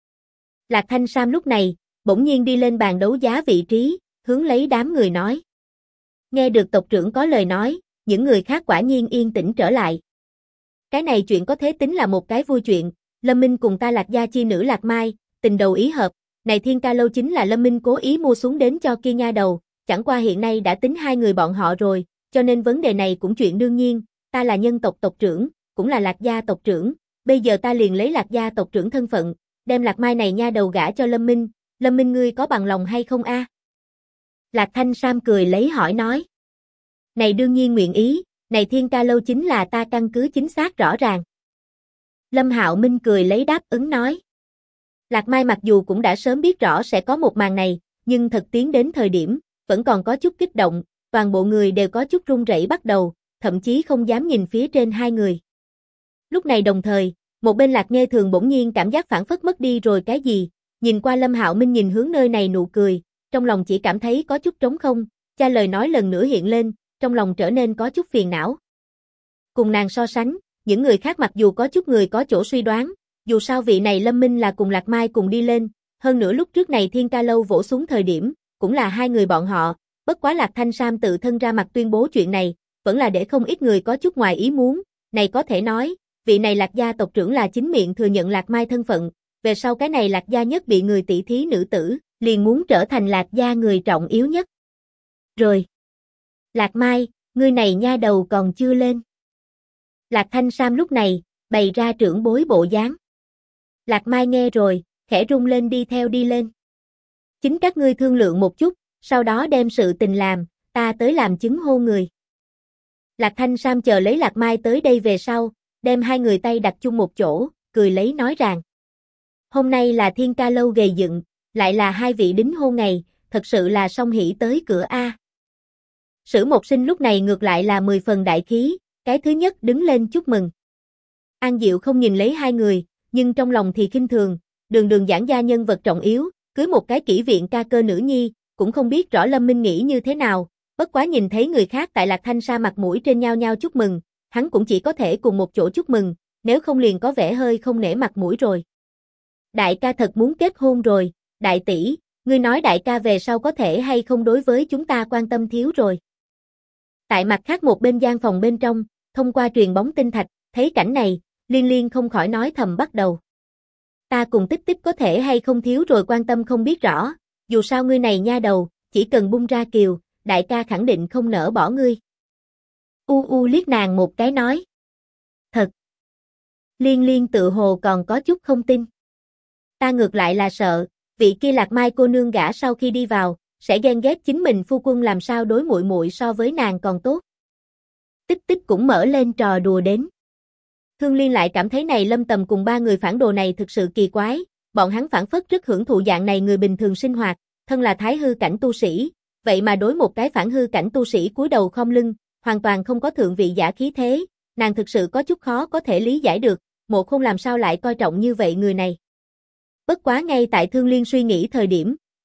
Lạc Thanh Sam lúc này, bỗng nhiên đi lên bàn đấu giá vị trí, hướng lấy đám người nói. Nghe được tộc trưởng có lời nói, những người khác quả nhiên yên tĩnh trở lại. Cái này chuyện có thế tính là một cái vui chuyện, Lâm Minh cùng ta Lạc gia chi nữ Lạc Mai, tình đầu ý hợp, này Thiên Ca Lâu chính là Lâm Minh cố ý mua xuống đến cho kia nha đầu, chẳng qua hiện nay đã tính hai người bọn họ rồi, cho nên vấn đề này cũng chuyện đương nhiên, ta là nhân tộc tộc trưởng, cũng là Lạc gia tộc trưởng, bây giờ ta liền lấy Lạc gia tộc trưởng thân phận, đem Lạc Mai này nha đầu gả cho Lâm Minh ngươi có bằng lòng hay không a? Lạc Thanh Sam cười lấy hỏi nói. Này đương nhiên nguyện ý, này Thiên Ca Lâu chính là ta căn cứ chính xác rõ ràng. Lâm Hạo Minh cười lấy đáp ứng nói. Lạc Mai mặc dù cũng đã sớm biết rõ sẽ có một màn này, nhưng thật tiến đến thời điểm, vẫn còn có chút kích động, toàn bộ người đều có chút run rẩy bắt đầu, thậm chí không dám nhìn phía trên hai người. Lúc này đồng thời, một bên Lạc Nghe Thường bỗng nhiên cảm giác phản phất mất đi rồi cái gì, nhìn qua Lâm Hạo Minh nhìn hướng nơi này nụ cười, trong lòng chỉ cảm thấy có chút trống không, cha lời nói lần nữa hiện lên, trong lòng trở nên có chút phiền não. Cùng nàng so sánh, những người khác mặc dù có chút người có chỗ suy đoán, dù sao vị này Lâm Minh là cùng Lạc Mai cùng đi lên, hơn nữa lúc trước này Thiên Ca Lâu vỗ xuống thời điểm, cũng là hai người bọn họ, bất quá Lạc Thanh Sam tự thân ra mặt tuyên bố chuyện này, vẫn là để không ít người có chút ngoài ý muốn, này có thể nói, vị này Lạc gia tộc trưởng là chính miệng thừa nhận Lạc Mai thân phận, về sau cái này Lạc gia nhất bị người tỷ thí nữ tử, liền muốn trở thành Lạc gia người trọng yếu nhất. Rồi. Lạc Mai, ngươi này nha đầu còn chưa lên. Lạc Thanh Sam lúc này, bày ra trưởng bối bộ dáng. Lạc Mai nghe rồi, khẽ rung lên đi theo đi lên. Chính các ngươi thương lượng một chút, sau đó đem sự tình làm, ta tới làm chứng hôn người. Lạc Thanh Sam chờ lấy Lạc Mai tới đây về sau, đem hai người tay đặt chung một chỗ, cười lấy nói rằng. Hôm nay là Thiên Ca Lâu gầy dựng, lại là hai vị đính hôn ngày, thật sự là song hỷ tới cửa a. Sử Một Sinh lúc này ngược lại là 10 phần đại khí, cái thứ nhất đứng lên chúc mừng. An Diệu không nhìn lấy hai người, nhưng trong lòng thì khinh thường, đường giảng gia nhân vật trọng yếu, cưới một cái kỹ viện ca cơ nữ nhi, cũng không biết rõ Lâm Minh nghĩ như thế nào, bất quá nhìn thấy người khác tại Lạc Thanh Sa mặt mũi trên nhao nhao chúc mừng, hắn cũng chỉ có thể cùng một chỗ chúc mừng, nếu không liền có vẻ hơi không nể mặt mũi rồi. Đại ca thật muốn kết hôn rồi, đại tỷ, ngươi nói đại ca về sau có thể hay không đối với chúng ta quan tâm thiếu rồi. Tại mặt khác một bên gian phòng bên trong, thông qua truyền bóng tinh thạch, thấy cảnh này, Liên Liên không khỏi nói thầm bắt đầu. Ta cùng Tích Tích có thể hay không thiếu rồi quan tâm không biết rõ, dù sao ngươi này nha đầu, chỉ cần bung ra kiều, đại ca khẳng định không nỡ bỏ ngươi. Liếc nàng một cái nói. Thật. Liên Liên tự hồ còn có chút không tin. Ta ngược lại là sợ, vị kia Lạc Mai cô nương gả sau khi đi vào, sẽ ghen ghét chính mình phu quân làm sao đối muội muội so với nàng còn tốt. Tích Tích cũng mở lên trò đùa đến. Thương Liên lại cảm thấy này Lâm Tầm cùng ba người phản đồ này thực sự kỳ quái, bọn hắn phản phất rất hưởng thụ dạng này người bình thường sinh hoạt, thân là thái hư cảnh tu sĩ, vậy mà đối một cái phản hư cảnh tu sĩ cúi đầu khom lưng, hoàn toàn không có thượng vị giả khí thế, nàng thực sự có chút khó có thể lý giải được, Mộ Khôn làm sao lại coi trọng như vậy người này. Bất quá ngay tại Thương Liên suy nghĩ thời điểm,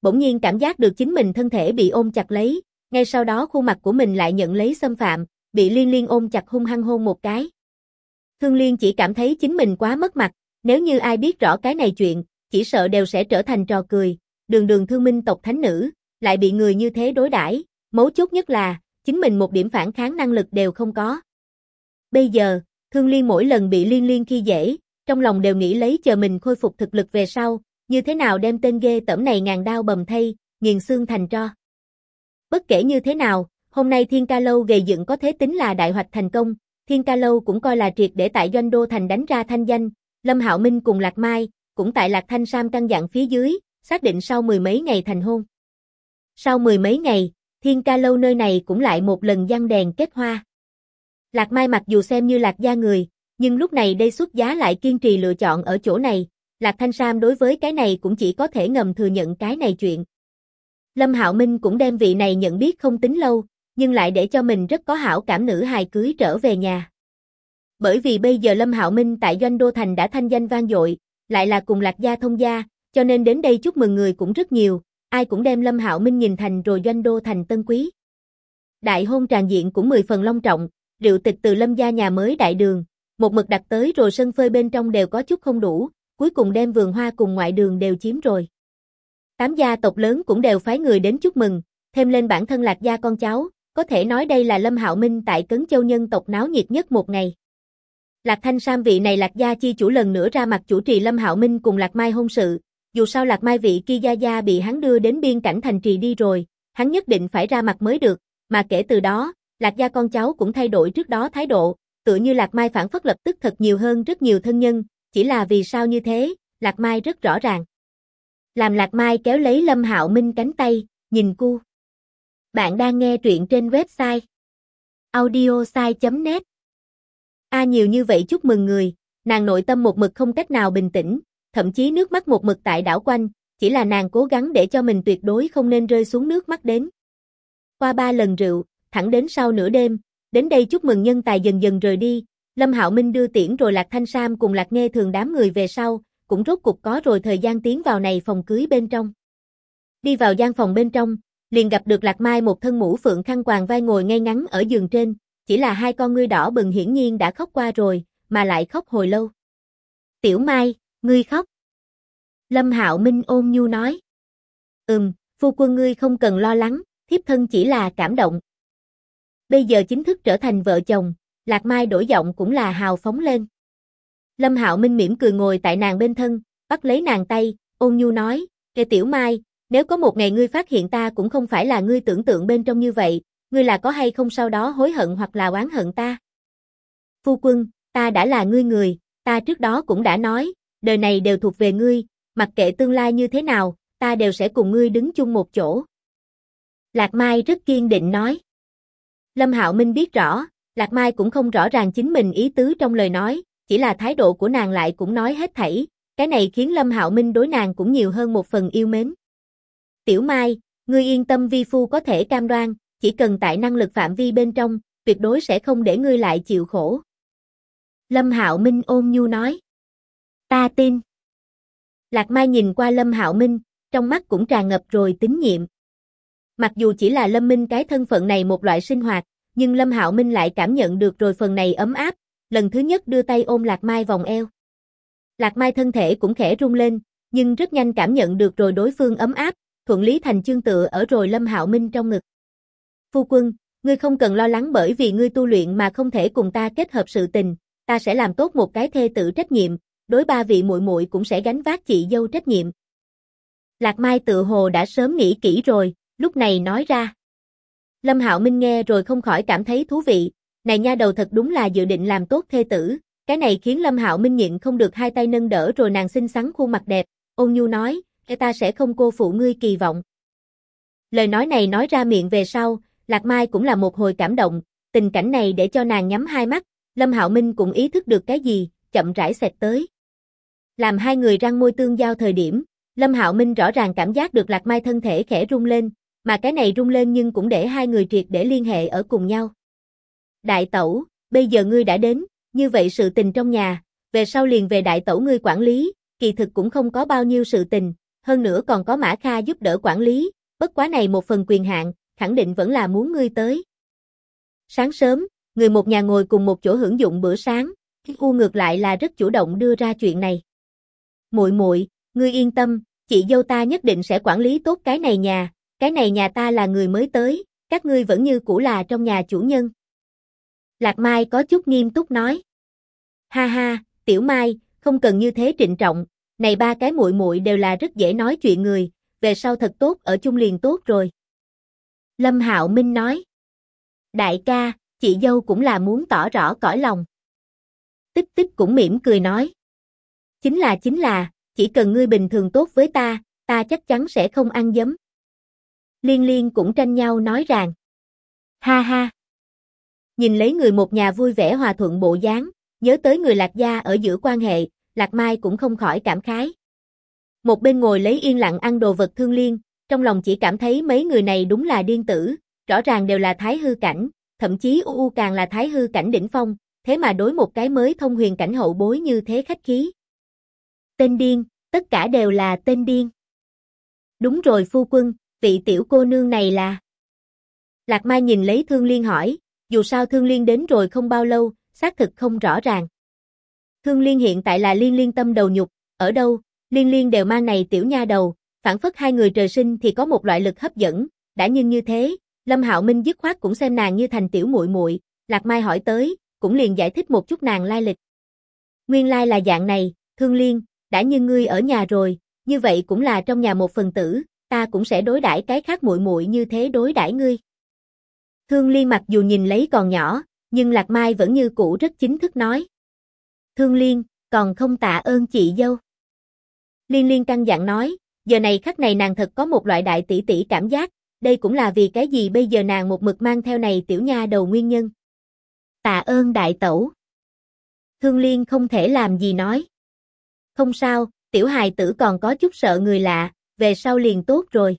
bỗng nhiên cảm giác được chính mình thân thể bị ôm chặt lấy, ngay sau đó khuôn mặt của mình lại nhận lấy xâm phạm, bị Liên Liên ôm chặt hung hăng hôn một cái. Thương Liên chỉ cảm thấy chính mình quá mất mặt, nếu như ai biết rõ cái này chuyện, chỉ sợ đều sẽ trở thành trò cười, đường đường Thương Minh tộc thánh nữ, lại bị người như thế đối đãi, mấu chốt nhất là, chính mình một điểm phản kháng năng lực đều không có. Bây giờ, Thương Liên mỗi lần bị Liên Liên khi dễ, trong lòng đều nghĩ lấy chờ mình khôi phục thực lực về sau, như thế nào đem tên ghê tởm này ngàn đao bầm thây, nghiền xương thành tro. Bất kể như thế nào, hôm nay Thiên Ca Lâu gầy dựng có thế tính là đại hoạch thành công, Thiên Ca Lâu cũng coi là triệt để tại Doanh Đô Thành đánh ra thanh danh, Lâm Hạo Minh cùng Lạc Mai, cũng tại Lạc Thanh Sam căn dặn phía dưới, xác định sau mười mấy ngày thành hôn. Sau mười mấy ngày, Thiên Ca Lâu nơi này cũng lại một lần giăng đèn kết hoa. Lạc Mai mặc dù xem như Lạc gia người, nhưng lúc này đây xuất giá lại kiên trì lựa chọn ở chỗ này, Lạc Thanh Sam đối với cái này cũng chỉ có thể ngầm thừa nhận cái này chuyện. Lâm Hạo Minh cũng đem vị này nhận biết không tính lâu, nhưng lại để cho mình rất có hảo cảm nữ hài cưới trở về nhà. Bởi vì bây giờ Lâm Hạo Minh tại Doanh Đô Thành đã thanh danh vang dội, lại là cùng Lạc gia thông gia, cho nên đến đây chúc mừng người cũng rất nhiều, ai cũng đem Lâm Hạo Minh nhìn thành rồi Doanh Đô Thành tân quý. Đại hôn tràng diện cũng 10 phần long trọng, rượu tịch từ Lâm gia nhà mới đại đường, một mực đặt tới rồi sân phơi bên trong đều có chút không đủ, cuối cùng đem vườn hoa cùng ngoại đường đều chiếm rồi. 8 gia tộc lớn cũng đều phái người đến chúc mừng, thêm lên bản thân Lạc gia con cháu, có thể nói đây là Lâm Hạo Minh tại Cấn Châu nhân tộc náo nhiệt nhất một ngày. Lạc Thanh Sam vị này Lạc gia chi chủ lần nữa ra mặt chủ trì Lâm Hạo Minh cùng Lạc Mai hôn sự, dù sao Lạc Mai vị kia gia gia bị hắn đưa đến biên cảnh thành trì đi rồi, hắn nhất định phải ra mặt mới được, mà kể từ đó, Lạc gia con cháu cũng thay đổi trước đó thái độ, tựa như Lạc Mai phản phất lập tức thật nhiều hơn rất nhiều thân nhân, chỉ là vì sao như thế, Lạc Mai rất rõ ràng. Làm Lạc Mai kéo lấy Lâm Hạo Minh cánh tay, nhìn cu. Bạn đang nghe truyện trên website audiosai.net. Nhiều như vậy chúc mừng người, nàng nội tâm một mực không cách nào bình tĩnh, thậm chí nước mắt một mực tại đảo quanh, chỉ là nàng cố gắng để cho mình tuyệt đối không nên rơi xuống nước mắt đến. Qua 3 lần rượu, thẳng đến sau nửa đêm, đến đây chúc mừng nhân tài dần dần rời đi, Lâm Hạo Minh đưa tiễn rồi Lạc Thanh Sam cùng Lạc Nghe Thường đám người về sau, cũng rốt cục có rồi thời gian tiến vào này phòng cưới bên trong. Đi vào gian phòng bên trong, liền gặp được Lạc Mai một thân mũ phượng khăn quàng vai ngồi ngay ngắn ở giường trên, chỉ là hai con ngươi đỏ bừng hiển nhiên đã khóc qua rồi, mà lại khóc hồi lâu. Tiểu Mai, ngươi khóc. Lâm Hạo Minh ôn nhu nói. Phu quân ngươi không cần lo lắng, thiếp thân chỉ là cảm động. Bây giờ chính thức trở thành vợ chồng, Lạc Mai đổi giọng cũng là hào phóng lên. Lâm Hạo Minh mỉm cười ngồi tại nàng bên thân, bắt lấy nàng tay, ôn nhu nói, kể Tiểu Mai, nếu có một ngày ngươi phát hiện ta cũng không phải là ngươi tưởng tượng bên trong như vậy, ngươi là có hay không sau đó hối hận hoặc là oán hận ta? Phu quân, ta đã là ngươi người, ta trước đó cũng đã nói, đời này đều thuộc về ngươi, mặc kệ tương lai như thế nào, ta đều sẽ cùng ngươi đứng chung một chỗ. Lạc Mai rất kiên định nói. Lâm Hạo Minh biết rõ, Lạc Mai cũng không rõ ràng chính mình ý tứ trong lời nói, chỉ là thái độ của nàng lại cũng nói hết thảy, cái này khiến Lâm Hạo Minh đối nàng cũng nhiều hơn một phần yêu mến. Tiểu Mai, ngươi yên tâm vi phu có thể cam đoan, chỉ cần tại năng lực phạm vi bên trong, tuyệt đối sẽ không để ngươi lại chịu khổ. Lâm Hạo Minh ôn nhu nói. Ta tin. Lạc Mai nhìn qua Lâm Hạo Minh, trong mắt cũng tràn ngập rồi tín nhiệm. Mặc dù chỉ là Lâm Minh cái thân phận này một loại sinh hoạt, nhưng Lâm Hạo Minh lại cảm nhận được rồi phần này ấm áp, lần thứ nhất đưa tay ôm Lạc Mai vòng eo. Lạc Mai thân thể cũng khẽ rung lên, nhưng rất nhanh cảm nhận được rồi đối phương ấm áp, thuận lý thành chương tựa ở rồi Lâm Hạo Minh trong ngực. Phu quân, ngươi không cần lo lắng bởi vì ngươi tu luyện mà không thể cùng ta kết hợp sự tình, ta sẽ làm tốt một cái thê tử trách nhiệm, đối 3 vị muội muội cũng sẽ gánh vác chị dâu trách nhiệm. Lạc Mai tự hồ đã sớm nghĩ kỹ rồi, lúc này nói ra. Lâm Hạo Minh nghe rồi không khỏi cảm thấy thú vị, này nha đầu thật đúng là dự định làm tốt thê tử, cái này khiến Lâm Hạo Minh nhịn không được hai tay nâng đỡ rồi nàng xinh xắn khuôn mặt đẹp, ôn nhu nói, ta sẽ không cô phụ ngươi kỳ vọng. Lời nói này nói ra miệng về sau, Lạc Mai cũng là một hồi cảm động, tình cảnh này để cho nàng nhắm hai mắt, Lâm Hạo Minh cũng ý thức được cái gì, chậm rãi xẹt tới. Làm hai người răng môi tương giao thời điểm, Lâm Hạo Minh rõ ràng cảm giác được Lạc Mai thân thể khẽ rung lên, mà cái này rung lên nhưng cũng để hai người triệt để liên hệ ở cùng nhau. Đại tẩu, bây giờ ngươi đã đến, như vậy sự tình trong nhà, về sau liền về đại tẩu ngươi quản lý, kỳ thực cũng không có bao nhiêu sự tình, hơn nữa còn có Mã Kha giúp đỡ quản lý, bất quá này một phần quyền hạn, khẳng định vẫn là muốn ngươi tới. Sáng sớm, người một nhà ngồi cùng một chỗ hưởng dụng bữa sáng, U ngược lại là rất chủ động đưa ra chuyện này. Muội muội, ngươi yên tâm, chị dâu ta nhất định sẽ quản lý tốt cái này nhà ta là người mới tới, các ngươi vẫn như cũ là trong nhà chủ nhân. Lạc Mai có chút nghiêm túc nói. Ha ha, Tiểu Mai, không cần như thế trịnh trọng, này ba cái muội muội đều là rất dễ nói chuyện người, về sau thật tốt ở chung liền tốt rồi. Lâm Hạo Minh nói. Đại ca, chị dâu cũng là muốn tỏ rõ cõi lòng. Tích Tích cũng mỉm cười nói. Chính là, chỉ cần ngươi bình thường tốt với ta chắc chắn sẽ không ăn giấm. Liên Liên cũng tranh nhau nói rằng. Ha ha. Nhìn lấy người một nhà vui vẻ hòa thuận bộ dáng, nhớ tới người Lạc gia ở giữa quan hệ, Lạc Mai cũng không khỏi cảm khái. Một bên ngồi lấy yên lặng ăn đồ vật Thương Liên, trong lòng chỉ cảm thấy mấy người này đúng là điên tử, rõ ràng đều là thái hư cảnh, thậm chí U càng là thái hư cảnh đỉnh phong, thế mà đối một cái mới thông huyền cảnh hậu bối như thế khách khí. Tên điên, tất cả đều là tên điên. Đúng rồi phu quân, vị tiểu cô nương này là... Lạc Mai nhìn lấy Thương Liên hỏi, dù sao Thương Liên đến rồi không bao lâu, xác thực không rõ ràng. Thương Liên hiện tại là Liên Liên tâm đầu nhục, ở đâu, Liên Liên đều mang này tiểu nha đầu, phản phất hai người trời sinh thì có một loại lực hấp dẫn, đã nhưng như thế, Lâm Hạo Minh dứt khoát cũng xem nàng như thành tiểu muội muội, Lạc Mai hỏi tới, cũng liền giải thích một chút nàng lai lịch. Nguyên lai là dạng này, Thương Liên, đã như ngươi ở nhà rồi, như vậy cũng là trong nhà một phần tử, ta cũng sẽ đối đãi cái khác muội muội như thế đối đãi ngươi. Thương Liên mặc dù nhìn lấy còn nhỏ, nhưng Lạc Mai vẫn như cũ rất chính thức nói. Thương Liên, còn không tạ ơn chị dâu. Liên Liên căn dặn nói, giờ này khắc này nàng thật có một loại đại tỷ tỷ cảm giác, đây cũng là vì cái gì bây giờ nàng một mực mang theo này tiểu nha đầu nguyên nhân. Tạ ơn đại tẩu. Thương Liên không thể làm gì nói. Không sao, tiểu hài tử còn có chút sợ người lạ, về sau liền tốt rồi.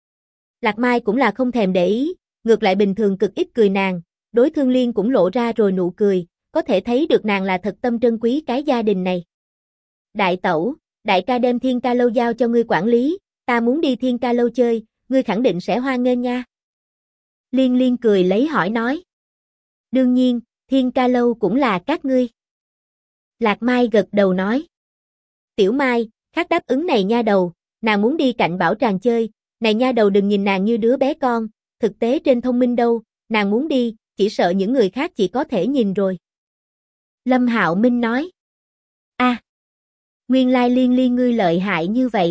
Lạc Mai cũng là không thèm để ý, ngược lại bình thường cực ít cười nàng, đối Thương Liên cũng lộ ra rồi nụ cười, có thể thấy được nàng là thật tâm trân quý cái gia đình này. Đại tẩu, đại ca đem Thiên Ca Lâu giao cho ngươi quản lý, ta muốn đi Thiên Ca Lâu chơi, ngươi khẳng định sẽ hoan nghênh nha. Liên Liên cười lấy hỏi nói. Đương nhiên, Thiên Ca Lâu cũng là các ngươi. Lạc Mai gật đầu nói. Tiểu Mai, khác đáp ứng này nha đầu, nàng muốn đi cạnh Bảo Tràng chơi, này nha đầu đừng nhìn nàng như đứa bé con, thực tế trên thông minh đâu, nàng muốn đi, chỉ sợ những người khác chỉ có thể nhìn rồi. Lâm Hạo Minh nói. Nguyên lai Liên Liên ngươi lợi hại như vậy.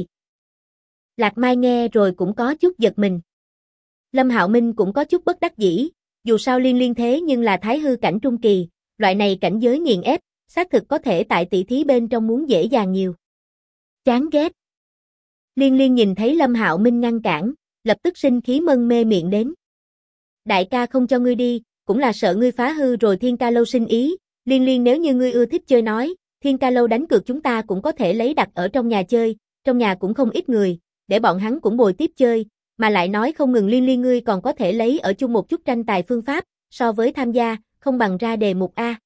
Lạc Mai nghe rồi cũng có chút giật mình. Lâm Hạo Minh cũng có chút bất đắc dĩ, dù sao Liên Liên thế nhưng là thái hư cảnh trung kỳ, loại này cảnh giới nghiền ép, xác thực có thể tại tỷ thí bên trong muốn dễ dàng nhiều. Chán ghét. Liên Liên nhìn thấy Lâm Hạo Minh ngăn cản, lập tức sinh khí mân mê miệng đến. Đại ca không cho ngươi đi, cũng là sợ ngươi phá hư rồi Thiên Ca Lâu sinh ý, Liên Liên nếu như ngươi ưa thích chơi nói, Thiên Ca Lâu đánh cược chúng ta cũng có thể lấy đặt ở trong nhà chơi, trong nhà cũng không ít người, để bọn hắn cũng bồi tiếp chơi, mà lại nói không ngừng Liên Liên ngươi còn có thể lấy ở chung một chút tranh tài phương pháp, so với tham gia, không bằng ra đề mục A.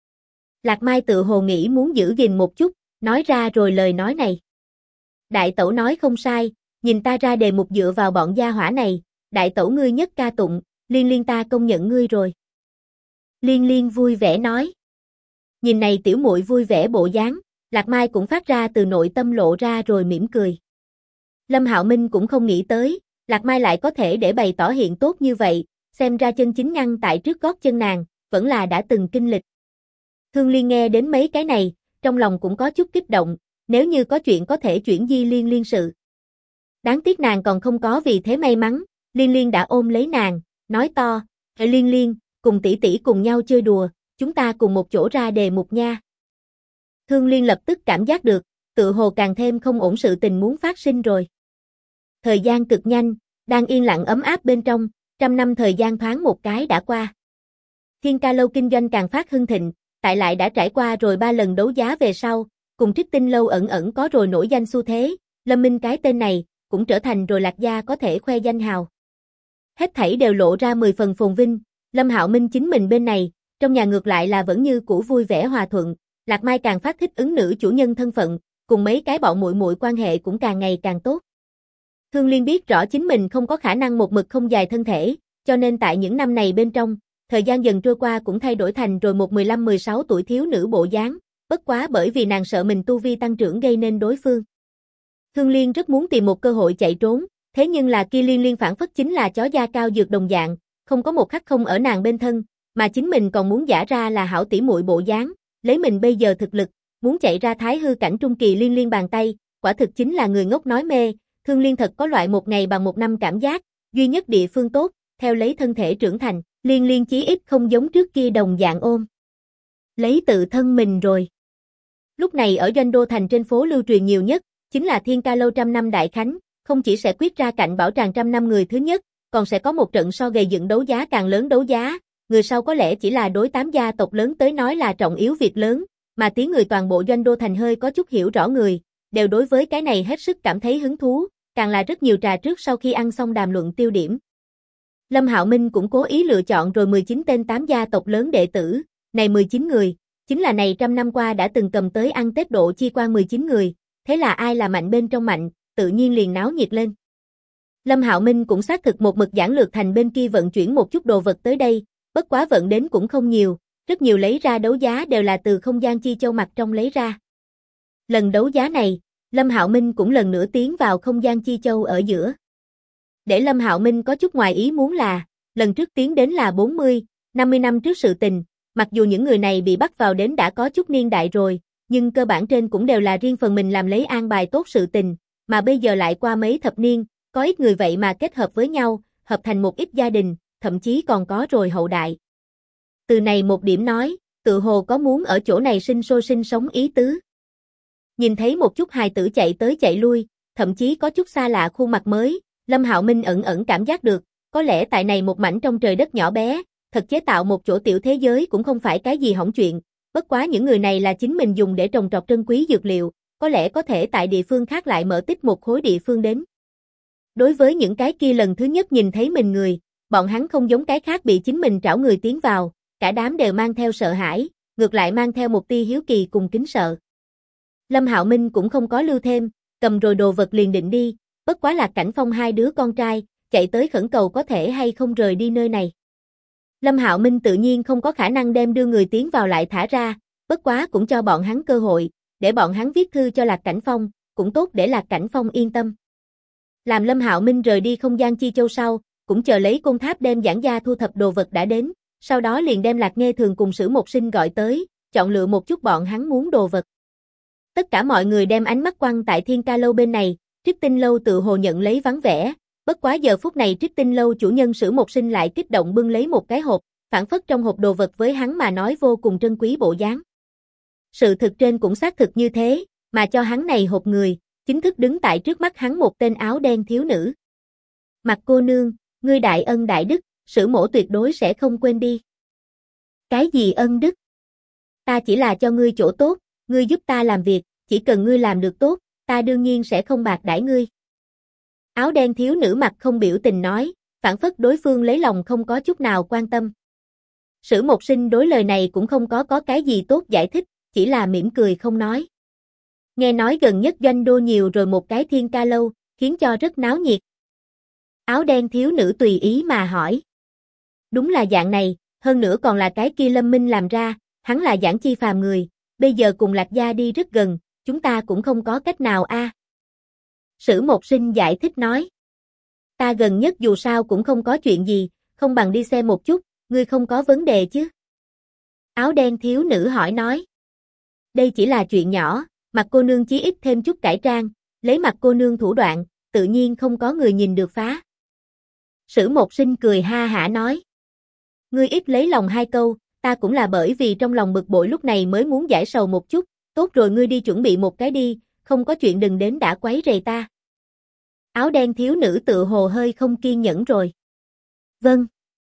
Lạc Mai tự hồ nghĩ muốn giữ gìn một chút, nói ra rồi lời nói này. Đại tẩu nói không sai, nhìn ta ra đề mục dựa vào bọn gia hỏa này, đại tẩu ngươi nhất ca tụng, Liên Liên ta công nhận ngươi rồi. Liên Liên vui vẻ nói. Nhìn này tiểu muội vui vẻ bộ dáng, Lạc Mai cũng phát ra từ nội tâm lộ ra rồi mỉm cười. Lâm Hạo Minh cũng không nghĩ tới, Lạc Mai lại có thể để bày tỏ hiện tốt như vậy, xem ra chân chính ngăn tại trước gót chân nàng, vẫn là đã từng kinh lịch. Thương Liên nghe đến mấy cái này, trong lòng cũng có chút kích động, nếu như có chuyện có thể chuyển di Liên Liên sự. Đáng tiếc nàng còn không có vì thế may mắn, Liên Liên đã ôm lấy nàng, nói to, Liên Liên, cùng tỷ tỷ cùng nhau chơi đùa, chúng ta cùng một chỗ ra đề mục nha. Thương Liên lập tức cảm giác được, tự hồ càng thêm không ổn sự tình muốn phát sinh rồi. Thời gian cực nhanh, đang yên lặng ấm áp bên trong, 100 năm thời gian thoáng một cái đã qua. Thiên Ca Lâu kinh doanh càng phát hưng thịnh, tại lại đã trải qua rồi 3 lần đấu giá về sau, cùng Trích Tinh Lâu ẩn ẩn có rồi nổi danh xu thế, Lâm Minh cái tên này, cũng trở thành rồi Lạc gia có thể khoe danh hào. Hết thảy đều lộ ra 10 phần phồn vinh, Lâm Hạo Minh chính mình bên này, trong nhà ngược lại là vẫn như cũ vui vẻ hòa thuận, Lạc Mai càng phát thích ứng nữ chủ nhân thân phận, cùng mấy cái bọn muội muội quan hệ cũng càng ngày càng tốt. Thương Liên biết rõ chính mình không có khả năng một mực không dài thân thể, cho nên tại những năm này bên trong, thời gian dần trôi qua cũng thay đổi thành rồi một 15-16 tuổi thiếu nữ bộ dáng, bất quá bởi vì nàng sợ mình tu vi tăng trưởng gây nên đối phương. Thương Liên rất muốn tìm một cơ hội chạy trốn, thế nhưng là kia Liên Liên phản phất chính là chó da cao dược đồng dạng, không có một khắc không ở nàng bên thân, mà chính mình còn muốn giả ra là hảo tỷ muội bộ dáng, lấy mình bây giờ thực lực, muốn chạy ra thái hư cảnh trung kỳ Liên Liên bàn tay, quả thực chính là người ngốc nói mê. Thương Liên thật có loại một ngày bằng một năm cảm giác, duy nhất địa phương tốt, theo lấy thân thể trưởng thành, Liên Liên chí ít không giống trước kia đồng dạng ôm lấy tự thân mình rồi. Lúc này ở Doanh Đô thành trên phố lưu truyền nhiều nhất, chính là Thiên Ca lâu trăm năm đại khánh, không chỉ sẽ quyết ra cạnh bảo tràng trăm năm người thứ nhất, còn sẽ có một trận so gầy dựng đấu giá càng lớn đấu giá, người sau có lẽ chỉ là đối 8 gia tộc lớn tới nói là trọng yếu việc lớn, mà tiếng người toàn bộ Doanh Đô thành hơi có chút hiểu rõ người, đều đối với cái này hết sức cảm thấy hứng thú, càng là rất nhiều trà trước sau khi ăn xong đàm luận tiêu điểm. Lâm Hạo Minh cũng cố ý lựa chọn rồi 19 tên 8 gia tộc lớn đệ tử, này 19 người, chính là này trăm năm qua đã từng cầm tới ăn Tết độ chi quan 19 người, thế là ai là mạnh bên trong mạnh, tự nhiên liền náo nhiệt lên. Lâm Hạo Minh cũng xác thực một mực giản lược thành bên kia vận chuyển một chút đồ vật tới đây, bất quá vận đến cũng không nhiều, rất nhiều lấy ra đấu giá đều là từ không gian chi châu mặt trong lấy ra. Lần đấu giá này, Lâm Hạo Minh cũng lần nữa tiến vào không gian chi châu ở giữa. Để Lâm Hạo Minh có chút ngoài ý muốn là, lần trước tiến đến là 40, 50 năm trước sự tình, mặc dù những người này bị bắt vào đến đã có chút niên đại rồi, nhưng cơ bản trên cũng đều là riêng phần mình làm lấy an bài tốt sự tình, mà bây giờ lại qua mấy thập niên, có ít người vậy mà kết hợp với nhau, hợp thành một ít gia đình, thậm chí còn có rồi hậu đại. Từ này một điểm nói, tự hồ có muốn ở chỗ này sinh sôi sinh sống ý tứ. Nhìn thấy một chút hài tử chạy tới chạy lui, thậm chí có chút xa lạ khuôn mặt mới, Lâm Hạo Minh ẩn ẩn cảm giác được, có lẽ tại này một mảnh trong trời đất nhỏ bé, thật chế tạo một chỗ tiểu thế giới cũng không phải cái gì hỏng chuyện, bất quá những người này là chính mình dùng để trồng trọt trân quý dược liệu, có lẽ có thể tại địa phương khác lại mở tích một khối địa phương đến. Đối với những cái kia lần thứ nhất nhìn thấy mình người, bọn hắn không giống cái khác bị chính mình trảo người tiến vào, cả đám đều mang theo sợ hãi, ngược lại mang theo một tia hiếu kỳ cùng kính sợ. Lâm Hạo Minh cũng không có lưu thêm, cầm rồi đồ vật liền định đi, bất quá Lạc Cảnh Phong hai đứa con trai, chạy tới khẩn cầu có thể hay không rời đi nơi này. Lâm Hạo Minh tự nhiên không có khả năng đem đưa người tiến vào lại thả ra, bất quá cũng cho bọn hắn cơ hội, để bọn hắn viết thư cho Lạc Cảnh Phong, cũng tốt để Lạc Cảnh Phong yên tâm. Làm Lâm Hạo Minh rời đi không gian chi châu sau, cũng chờ lấy Côn Tháp đem giảng gia thu thập đồ vật đã đến, sau đó liền đem Lạc Nghe Thường cùng Sử Một Sinh gọi tới, chọn lựa một chút bọn hắn muốn đồ vật. Tất cả mọi người đem ánh mắt quăng tại Thiên Ca lâu bên này, Trích Tinh lâu tự hồ nhận lấy vắng vẻ, bất quá giờ phút này Trích Tinh lâu chủ nhân Sử Một Sinh lại kích động bưng lấy một cái hộp, phản phất trong hộp đồ vật với hắn mà nói vô cùng trân quý bộ dáng. Sự thực trên cũng xác thực như thế, mà cho hắn này hộp người, chính thức đứng tại trước mắt hắn một tên áo đen thiếu nữ. Mặt cô nương, ngươi đại ân đại đức, Sử mỗ tuyệt đối sẽ không quên đi. Cái gì ân đức? Ta chỉ là cho ngươi chỗ tốt, ngươi giúp ta làm việc, chỉ cần ngươi làm được tốt, ta đương nhiên sẽ không bạc đãi ngươi. Áo đen thiếu nữ mặt không biểu tình nói, phản phất đối phương lấy lòng không có chút nào quan tâm. Sử Một Sinh đối lời này cũng không có cái gì tốt giải thích, chỉ là mỉm cười không nói. Nghe nói gần nhất Doanh Đô nhiều rồi một cái Thiên Ca lâu, khiến cho rất náo nhiệt. Áo đen thiếu nữ tùy ý mà hỏi. Đúng là dạng này, hơn nữa còn là cái kia Lâm Minh làm ra, hắn là Giản Chi phàm người, bây giờ cùng Lạc Gia đi rất gần, chúng ta cũng không có cách nào a. Sử Một Sinh giải thích nói. Ta gần nhất dù sao cũng không có chuyện gì, không bằng đi xem một chút, ngươi không có vấn đề chứ? Áo đen thiếu nữ hỏi nói. Đây chỉ là chuyện nhỏ, Mặt cô nương chí ít thêm chút cải trang, lấy Mặt cô nương thủ đoạn, tự nhiên không có người nhìn được phá. Sử Một Sinh cười ha hả nói. Ngươi ít lấy lòng hai câu, ta cũng là bởi vì trong lòng bực bội lúc này mới muốn giải sầu một chút, tốt rồi ngươi đi chuẩn bị một cái đi, không có chuyện đừng đến đã quấy rầy ta. Áo đen thiếu nữ tự hồ hơi không kiên nhẫn rồi. Vâng.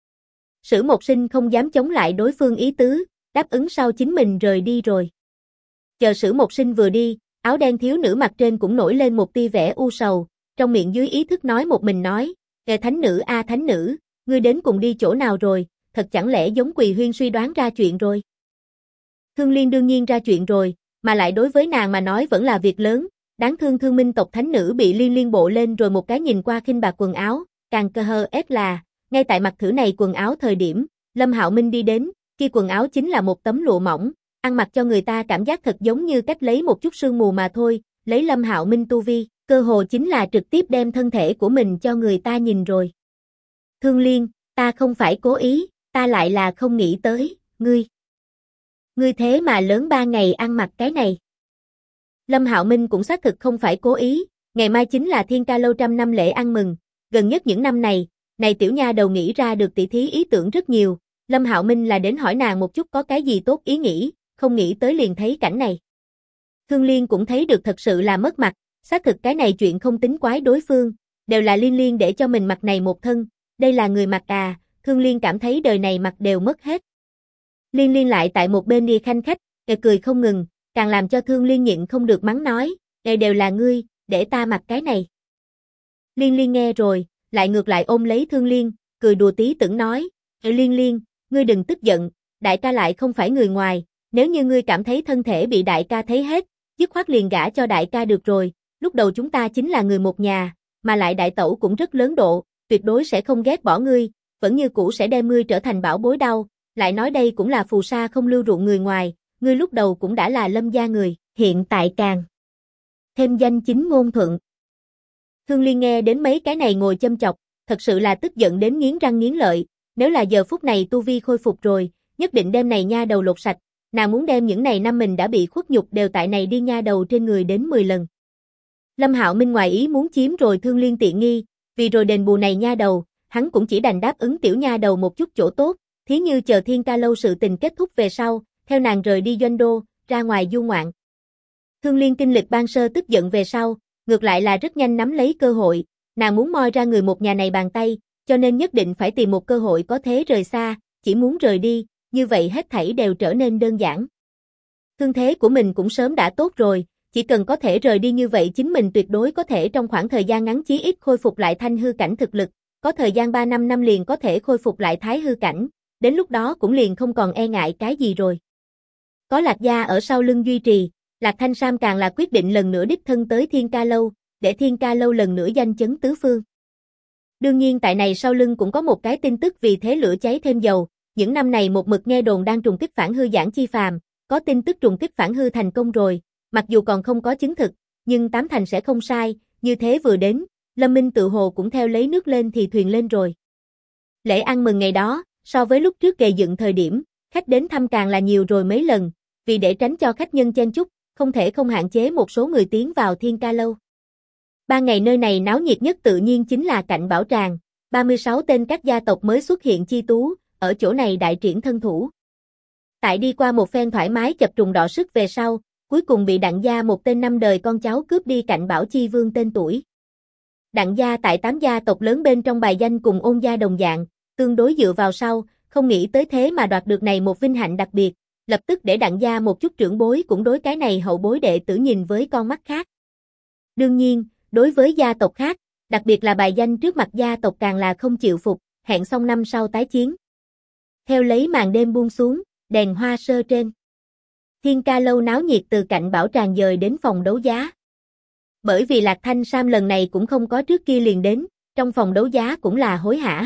Sử Một Sinh không dám chống lại đối phương ý tứ, đáp ứng sau chính mình rời đi rồi. Chờ Sử Một Sinh vừa đi, áo đen thiếu nữ mặt trên cũng nổi lên một tia vẻ u sầu, trong miệng dưới ý thức nói một mình nói, thánh nữ a thánh nữ, ngươi đến cùng đi chỗ nào rồi, thật chẳng lẽ giống Quỳ Huyên suy đoán ra chuyện rồi. Thương Liên đương nhiên ra chuyện rồi, mà lại đối với nàng mà nói vẫn là việc lớn, đáng thương Thương Minh tộc thánh nữ bị Liên Liên bộ lên rồi một cái nhìn qua khinh bạc quần áo, càng cơ hơ ép là, ngay tại mặc thử này quần áo thời điểm, Lâm Hạo Minh đi đến, kia quần áo chính là một tấm lụa mỏng, ăn mặc cho người ta cảm giác thật giống như cách lấy một chút sương mù mà thôi, lấy Lâm Hạo Minh tu vi, cơ hồ chính là trực tiếp đem thân thể của mình cho người ta nhìn rồi. Thương Liên, ta không phải cố ý, ta lại là không nghĩ tới, ngươi thế mà lớn 3 ngày ăn mặc cái này. Lâm Hạo Minh cũng xác thực không phải cố ý, ngày mai chính là Thiên Ca Lâu 100 năm lễ ăn mừng, gần nhất những năm này tiểu nha đầu nghĩ ra được tỷ thí ý tưởng rất nhiều, Lâm Hạo Minh là đến hỏi nàng một chút có cái gì tốt ý nghĩ, không nghĩ tới liền thấy cảnh này. Thương Liên cũng thấy được thật sự là mất mặt, xác thực cái này chuyện không tính quái đối phương, đều là Liên Liên để cho mình mặc này một thân, đây là người mặc à, Thương Liên cảm thấy đời này mặc đều mất hết. Liên Liên lại tại một bên đi khanh khách, cười không ngừng, càng làm cho Thương Liên nhịn không được mắng nói, đều là ngươi, để ta mặc cái này. Liên Liên nghe rồi, lại ngược lại ôm lấy Thương Liên, cười đùa tí tửng nói, Liên Liên, ngươi đừng tức giận, đại ca lại không phải người ngoài, nếu như ngươi cảm thấy thân thể bị đại ca thấy hết, dứt khoát liền gả cho đại ca được rồi, lúc đầu chúng ta chính là người một nhà, mà lại đại tẩu cũng rất lớn độ, tuyệt đối sẽ không ghét bỏ ngươi, vẫn như cũ sẽ đem ngươi trở thành bảo bối đau, lại nói đây cũng là phù sa không lưu ruộng người ngoài, ngươi lúc đầu cũng đã là Lâm gia người, hiện tại càng thêm danh chính ngôn thuận. Thương Liên nghe đến mấy cái này ngồi châm chọc, thật sự là tức giận đến nghiến răng nghiến lợi, nếu là giờ phút này tu vi khôi phục rồi, nhất định đem này nha đầu lột sạch, nàng muốn đem những này năm mình đã bị khuất nhục đều tại này đi nha đầu trên người đến 10 lần. Lâm Hạo Minh ngoài ý muốn chiếm rồi Thương Liên tiện nghi, vì rồi đền bù này nha đầu, hắn cũng chỉ đành đáp ứng tiểu nha đầu một chút chỗ tốt, thí như chờ Thiên Ca Lâu sự tình kết thúc về sau, theo nàng rời đi doanh đô, ra ngoài du ngoạn. Thương Liên kinh lịch ban sơ tức giận về sau, ngược lại là rất nhanh nắm lấy cơ hội, nàng muốn moi ra người một nhà này bàn tay, cho nên nhất định phải tìm một cơ hội có thế rời xa, chỉ muốn rời đi, như vậy hết thảy đều trở nên đơn giản. Thương thế của mình cũng sớm đã tốt rồi, chỉ cần có thể rời đi như vậy chính mình tuyệt đối có thể trong khoảng thời gian ngắn chí ít khôi phục lại thanh hư cảnh thực lực, có thời gian 3-5 năm liền có thể khôi phục lại thái hư cảnh, đến lúc đó cũng liền không còn e ngại cái gì rồi. Có Lạc gia ở sau lưng duy trì, Lạc Thanh Sam càng là quyết định lần nữa đích thân tới Thiên Ca Lâu, để Thiên Ca Lâu lần nữa danh chấn tứ phương. Đương nhiên tại này sau lưng cũng có một cái tin tức vì thế lửa cháy thêm dầu, những năm này một mực nghe đồn đang trùng kích phản hư giảng chi phàm, có tin tức trùng kích phản hư thành công rồi, mặc dù còn không có chứng thực, nhưng tám thành sẽ không sai, như thế vừa đến, Lâm Minh tự hồ cũng theo lấy nước lên thì thuyền lên rồi. Lễ ăn mừng ngày đó, so với lúc trước gây dựng thời điểm, khách đến thăm càng là nhiều rồi mấy lần, vì để tránh cho khách nhân chen chúc, không thể không hạn chế một số người tiến vào Thiên Ca Lâu. 3 ngày nơi này náo nhiệt nhất tự nhiên chính là Cạnh Bảo Tràng, 36 tên các gia tộc mới xuất hiện chi tú, ở chỗ này đại triển thân thủ. Tại đi qua một phen thoải mái chập trùng đọ sức về sau, cuối cùng bị Đặng gia một tên 5 đời con cháu cướp đi Cạnh Bảo Chi Vương tên tuổi. Đặng gia tại 8 gia tộc lớn bên trong bài danh cùng Ôn gia đồng dạng, tương đối dựa vào sau, không nghĩ tới thế mà đoạt được này một vinh hạnh đặc biệt, lập tức để Đặng gia một chút trưởng bối cũng đối cái này hậu bối đệ tử nhìn với con mắt khác. Đương nhiên, đối với gia tộc khác, đặc biệt là bài danh trước mặt gia tộc càng là không chịu phục, hẹn xong năm sau tái chiến. Theo lấy màn đêm buông xuống, đèn hoa sơ trên. Thiên Ca Lâu náo nhiệt từ Cạnh Bảo Tràng dời đến phòng đấu giá. Bởi vì Lạc Thanh Sam lần này cũng không có trước kia liền đến, trong phòng đấu giá cũng là hối hả.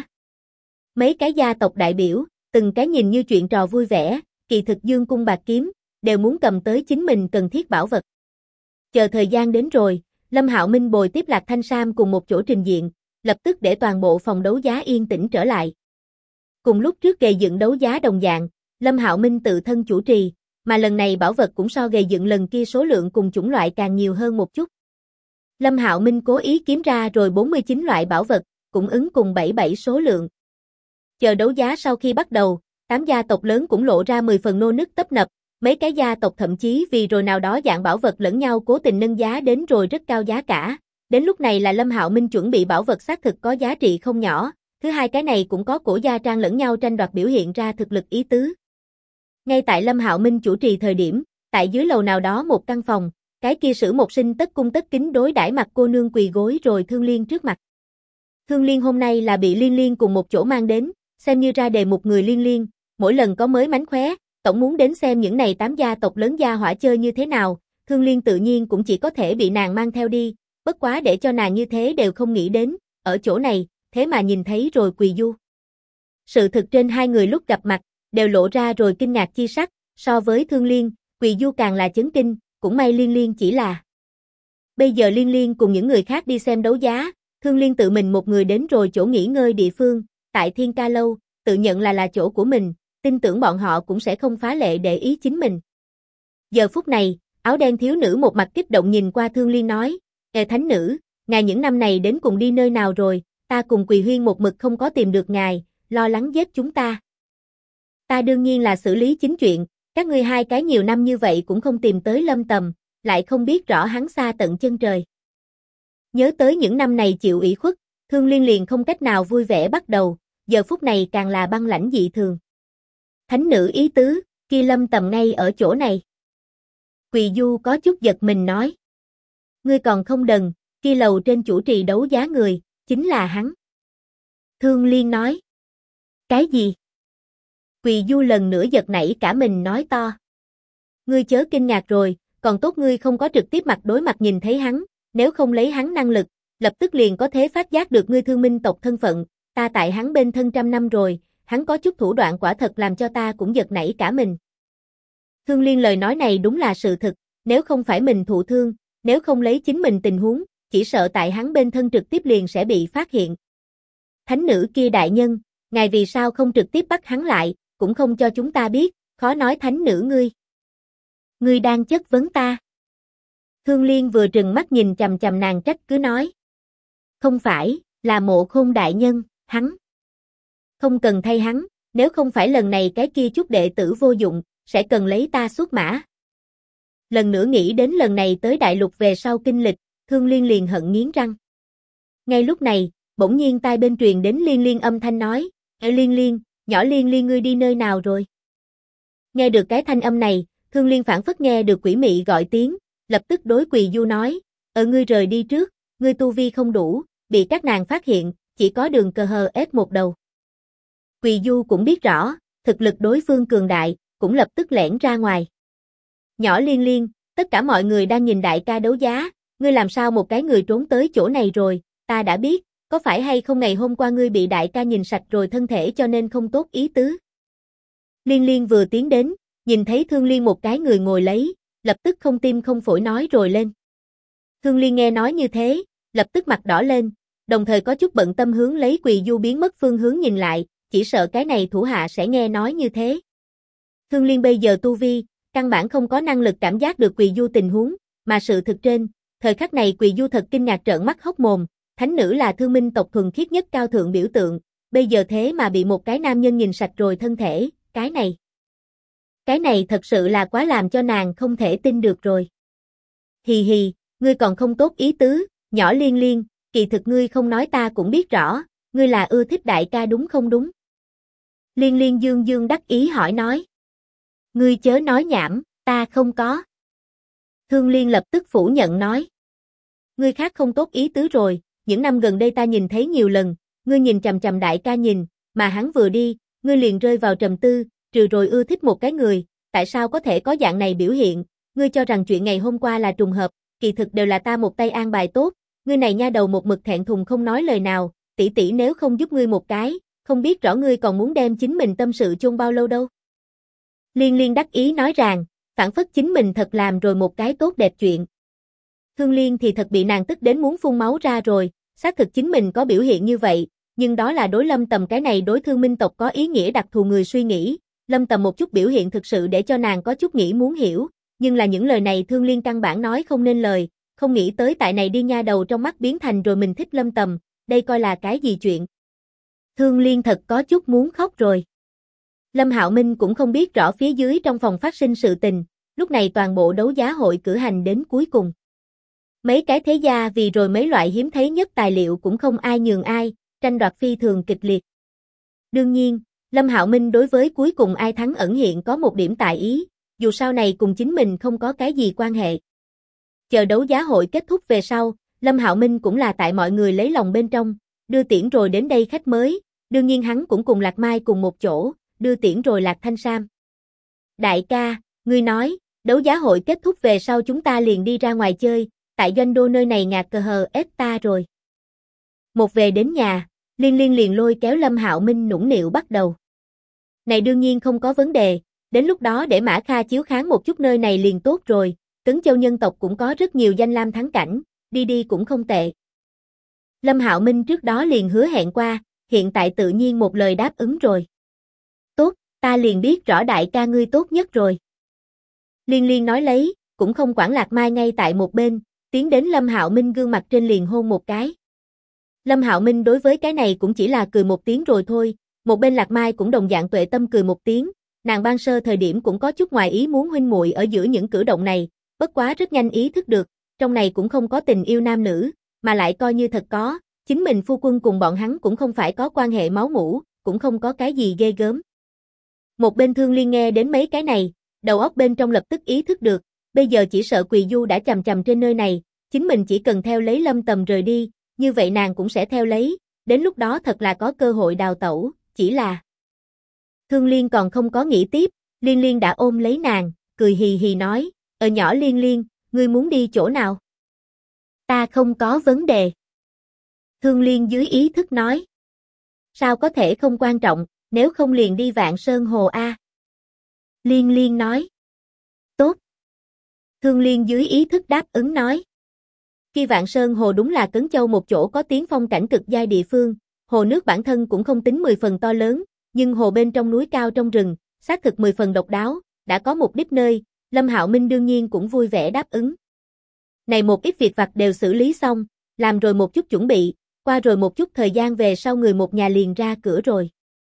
Mấy cái gia tộc đại biểu, từng cái nhìn như chuyện trò vui vẻ, kỳ thực dương cung bạc kiếm, đều muốn cầm tới chính mình cần thiết bảo vật. Chờ thời gian đến rồi, Lâm Hạo Minh bồi tiếp Lạc Thanh Sam cùng một chỗ trình diện, lập tức để toàn bộ phòng đấu giá yên tĩnh trở lại. Cùng lúc trước gây dựng đấu giá đồng dạng, Lâm Hạo Minh tự thân chủ trì, mà lần này bảo vật cũng so gây dựng lần kia số lượng cùng chủng loại càng nhiều hơn một chút. Lâm Hạo Minh cố ý kiếm ra rồi 49 loại bảo vật, cũng ứng cùng 77 số lượng. Chờ đấu giá sau khi bắt đầu, 8 gia tộc lớn cũng lộ ra 10 phần nô nức tấp nập, mấy cái gia tộc thậm chí vì rồi nào đó dạng bảo vật lẫn nhau cố tình nâng giá đến rồi rất cao giá cả. Đến lúc này là Lâm Hạo Minh chuẩn bị bảo vật xác thực có giá trị không nhỏ, thứ hai cái này cũng có cổ gia trang lẫn nhau tranh đoạt biểu hiện ra thực lực ý tứ. Ngay tại Lâm Hạo Minh chủ trì thời điểm, tại dưới lầu nào đó một căn phòng, cái kia Sử Một Sinh tất cung tất kính đối đãi mặt cô nương quỳ gối rồi Thương Liên trước mặt. Thương Liên hôm nay là bị Liên Liên cùng một chỗ mang đến, xem như ra đề một người Liên Liên, mỗi lần có mới mánh khóe, tổng muốn đến xem những này 8 gia tộc lớn gia hỏa chơi như thế nào, Thương Liên tự nhiên cũng chỉ có thể bị nàng mang theo đi, bất quá để cho nàng như thế đều không nghĩ đến, ở chỗ này, thế mà nhìn thấy rồi Quỳ Du. Sự thực trên hai người lúc gặp mặt, đều lộ ra rồi kinh ngạc chi sắc, so với Thương Liên, Quỳ Du càng là chấn kinh, cũng may Liên Liên chỉ là. Bây giờ Liên Liên cùng những người khác đi xem đấu giá, Thương Liên tự mình một người đến rồi chỗ nghỉ ngơi địa phương, tại Thiên Ca Lâu, tự nhận là chỗ của mình, tin tưởng bọn họ cũng sẽ không phá lệ để ý chính mình. Giờ phút này, áo đen thiếu nữ một mặt kích động nhìn qua Thương Liên nói, thánh nữ, ngài những năm này đến cùng đi nơi nào rồi, ta cùng Quỳ Huyên một mực không có tìm được ngài, lo lắng giết chúng ta. Ta đương nhiên là xử lý chính chuyện, các ngươi hai cái nhiều năm như vậy cũng không tìm tới Lâm Tầm, lại không biết rõ hắn xa tận chân trời. Nhớ tới những năm này chịu ủy khuất, Thương Liên liền không cách nào vui vẻ bắt đầu, giờ phút này càng là băng lãnh dị thường. Thánh nữ ý tứ, kia Lâm Tầm ngay ở chỗ này. Quỳ Du có chút giật mình nói. Ngươi còn không đần, kia lầu trên chủ trì đấu giá người, chính là hắn. Thương Liên nói. Cái gì? Quỳ Du lần nữa giật nảy cả mình nói to. Ngươi chớ kinh ngạc rồi, còn tốt ngươi không có trực tiếp mặt đối mặt nhìn thấy hắn, nếu không lấy hắn năng lực, lập tức liền có thể phát giác được ngươi Thương Minh tộc thân phận, ta tại hắn bên thân trăm năm rồi, hắn có chút thủ đoạn quả thật làm cho ta cũng giật nảy cả mình. Thương Liên lời nói này đúng là sự thực, nếu không phải mình thụ thương, nếu không lấy chính mình tình huống, chỉ sợ tại hắn bên thân trực tiếp liền sẽ bị phát hiện. Thánh nữ kia đại nhân, ngài vì sao không trực tiếp bắt hắn lại, cũng không cho chúng ta biết, khó nói thánh nữ ngươi. Ngươi đang chất vấn ta. Thương Liên vừa trừng mắt nhìn chằm chằm nàng trách cứ nói. Không phải, là Mộ Khôn đại nhân, hắn. Không cần thay hắn, nếu không phải lần này cái kia chút đệ tử vô dụng, sẽ cần lấy ta xuất mã. Lần nữa nghĩ đến lần này tới đại lục về sau kinh lịch, Thương Liên liền hận nghiến răng. Ngay lúc này, bỗng nhiên tai bên truyền đến Liên Liên âm thanh nói, Liên Liên, nhỏ Liên Liên ngươi đi nơi nào rồi? Nghe được cái thanh âm này, Thương Liên phảng phất nghe được quỷ mị gọi tiếng, lập tức đối Quỳ Du nói, ngươi rời đi trước, ngươi tu vi không đủ, bị các nàng phát hiện, chỉ có đường cờ hờ ép một đầu. Quỳ Du cũng biết rõ, thực lực đối phương cường đại, cũng lập tức lẻn ra ngoài. Nhỏ Liên Liên, tất cả mọi người đang nhìn đại ca đấu giá, ngươi làm sao một cái người trốn tới chỗ này rồi, ta đã biết, có phải hay không ngày hôm qua ngươi bị đại ca nhìn sạch rồi thân thể cho nên không tốt ý tứ. Liên Liên vừa tiến đến, nhìn thấy Thương Liên một cái người ngồi lấy, lập tức không tim không phổi nói rồi lên. Thương Liên nghe nói như thế, lập tức mặt đỏ lên, đồng thời có chút bận tâm hướng lấy Quỳ Du biến mất phương hướng nhìn lại, chỉ sợ cái này thủ hạ sẽ nghe nói như thế. Thương Liên bây giờ tu vi, căn bản không có năng lực cảm giác được Quỳ Du tình huống, mà sự thực trên, thời khắc này Quỳ Du thật kinh ngạc trợn mắt hốc mồm, thánh nữ là Thương Minh tộc thuần khiết nhất cao thượng biểu tượng, bây giờ thế mà bị một cái nam nhân nhìn sạch rồi thân thể, cái này thật sự là quá làm cho nàng không thể tin được rồi. Hì hì, ngươi còn không tốt ý tứ, nhỏ Liên Liên, kỳ thực ngươi không nói ta cũng biết rõ, ngươi là ưa thích đại ca đúng không đúng? Liên Liên dương dương đắc ý hỏi nói. Ngươi chớ nói nhảm, ta không có. Thương Liên lập tức phủ nhận nói. Ngươi khác không tốt ý tứ rồi, những năm gần đây ta nhìn thấy nhiều lần, ngươi nhìn chằm chằm đại ca nhìn, mà hắn vừa đi, ngươi liền rơi vào trầm tư, trừ rồi ưa thích một cái người, tại sao có thể có dạng này biểu hiện, ngươi cho rằng chuyện ngày hôm qua là trùng hợp, kỳ thực đều là ta một tay an bài tốt, ngươi này nha đầu một mực thẹn thùng không nói lời nào, tỷ tỷ nếu không giúp ngươi một cái, không biết rõ ngươi còn muốn đem chính mình tâm sự chôn bao lâu đâu. Liên Liên đắc ý nói rằng, phản phất chính mình thật làm rồi một cái tốt đẹp chuyện. Thương Liên thì thật bị nàng tức đến muốn phun máu ra rồi, xác thực chính mình có biểu hiện như vậy, nhưng đó là đối Lâm Tầm cái này đối Thương Minh tộc có ý nghĩa đặc thù người suy nghĩ, Lâm Tầm một chút biểu hiện thực sự để cho nàng có chút nghĩ muốn hiểu, nhưng là những lời này Thương Liên căn bản nói không nên lời, không nghĩ tới tại này đi nha đầu trong mắt biến thành rồi mình thích Lâm Tầm, đây coi là cái gì chuyện. Thương Liên thật có chút muốn khóc rồi. Lâm Hạo Minh cũng không biết rõ phía dưới trong phòng phát sinh sự tình, lúc này toàn bộ đấu giá hội cử hành đến cuối cùng. Mấy cái thế gia vì rồi mấy loại hiếm thấy nhất tài liệu cũng không ai nhường ai, tranh đoạt phi thường kịch liệt. Đương nhiên, Lâm Hạo Minh đối với cuối cùng ai thắng ẩn hiện có một điểm tại ý, dù sau này cùng chính mình không có cái gì quan hệ. Chờ đấu giá hội kết thúc về sau, Lâm Hạo Minh cũng là tại mọi người lấy lòng bên trong, đưa tiễn rồi đến đây khách mới, đương nhiên hắn cũng cùng Lạc Mai cùng một chỗ, đưa tiễn rồi Lạc Thanh Sam. Đại ca, ngươi nói, đấu giá hội kết thúc về sau chúng ta liền đi ra ngoài chơi, tại doanh đô nơi này ngạt cờ hờ ép ta rồi. Một về đến nhà, Liên Liên liền lôi kéo Lâm Hạo Minh nũng nịu bắt đầu. Này đương nhiên không có vấn đề, đến lúc đó để Mã Kha chiếu kháng một chút nơi này liền tốt rồi, Cấn Châu nhân tộc cũng có rất nhiều danh lam thắng cảnh, đi đi cũng không tệ. Lâm Hạo Minh trước đó liền hứa hẹn qua, hiện tại tự nhiên một lời đáp ứng rồi. Tốt, ta liền biết rõ đại ca ngươi tốt nhất rồi. Liên Liên nói lấy, cũng không quản Lạc Mai ngay tại một bên, tiến đến Lâm Hạo Minh gương mặt trên liền hôn một cái. Lâm Hạo Minh đối với cái này cũng chỉ là cười một tiếng rồi thôi, một bên Lạc Mai cũng đồng dạng tuệ tâm cười một tiếng, nàng ban sơ thời điểm cũng có chút ngoài ý muốn huynh muội ở giữa những cử động này, bất quá rất nhanh ý thức được, trong này cũng không có tình yêu nam nữ, mà lại coi như thật có, chính mình phu quân cùng bọn hắn cũng không phải có quan hệ máu mủ, cũng không có cái gì ghê gớm. Một bên Thương Liên nghe đến mấy cái này, đầu óc bên trong lập tức ý thức được, bây giờ chỉ sợ Quỳ Du đã chằm chằm trên nơi này, chính mình chỉ cần theo lấy Lâm Tầm rời đi, như vậy nàng cũng sẽ theo lấy, đến lúc đó thật là có cơ hội đào tẩu, chỉ là... Thương Liên còn không có nghĩ tiếp, Liên Liên đã ôm lấy nàng, cười hì hì nói, nhỏ Liên Liên, ngươi muốn đi chỗ nào? Ta không có vấn đề. Thương Liên dưới ý thức nói. Sao có thể không quan trọng, nếu không liền đi Vạn Sơn Hồ A. Liên Liên nói. Tốt. Thương Liên dưới ý thức đáp ứng nói. Khi Vạn Sơn Hồ đúng là Cấn Châu một chỗ có tiếng phong cảnh cực giai địa phương, hồ nước bản thân cũng không tính 10 phần to lớn, nhưng hồ bên trong núi cao trong rừng, xác thực 10 phần độc đáo, đã có một đích nơi, Lâm Hạo Minh đương nhiên cũng vui vẻ đáp ứng. Này một ít việc vặt đều xử lý xong, làm rồi một chút chuẩn bị, qua rồi một chút thời gian về sau người một nhà liền ra cửa rồi.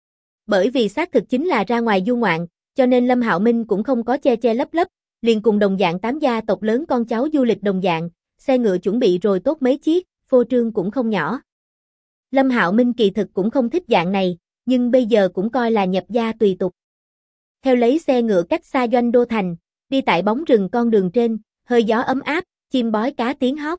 Bởi vì xác thực chính là ra ngoài du ngoạn, cho nên Lâm Hạo Minh cũng không có che che lấp lấp, liền cùng đồng dạng 8 gia tộc lớn con cháu du lịch đồng dạng, xe ngựa chuẩn bị rồi tốt mấy chiếc, phô trương cũng không nhỏ. Lâm Hạo Minh kỳ thực cũng không thích dạng này, nhưng bây giờ cũng coi là nhập gia tùy tục. Theo lấy xe ngựa cách xa doanh đô thành, đi tại bóng rừng con đường trên, hơi gió ấm áp, chim bói cá tiếng hót.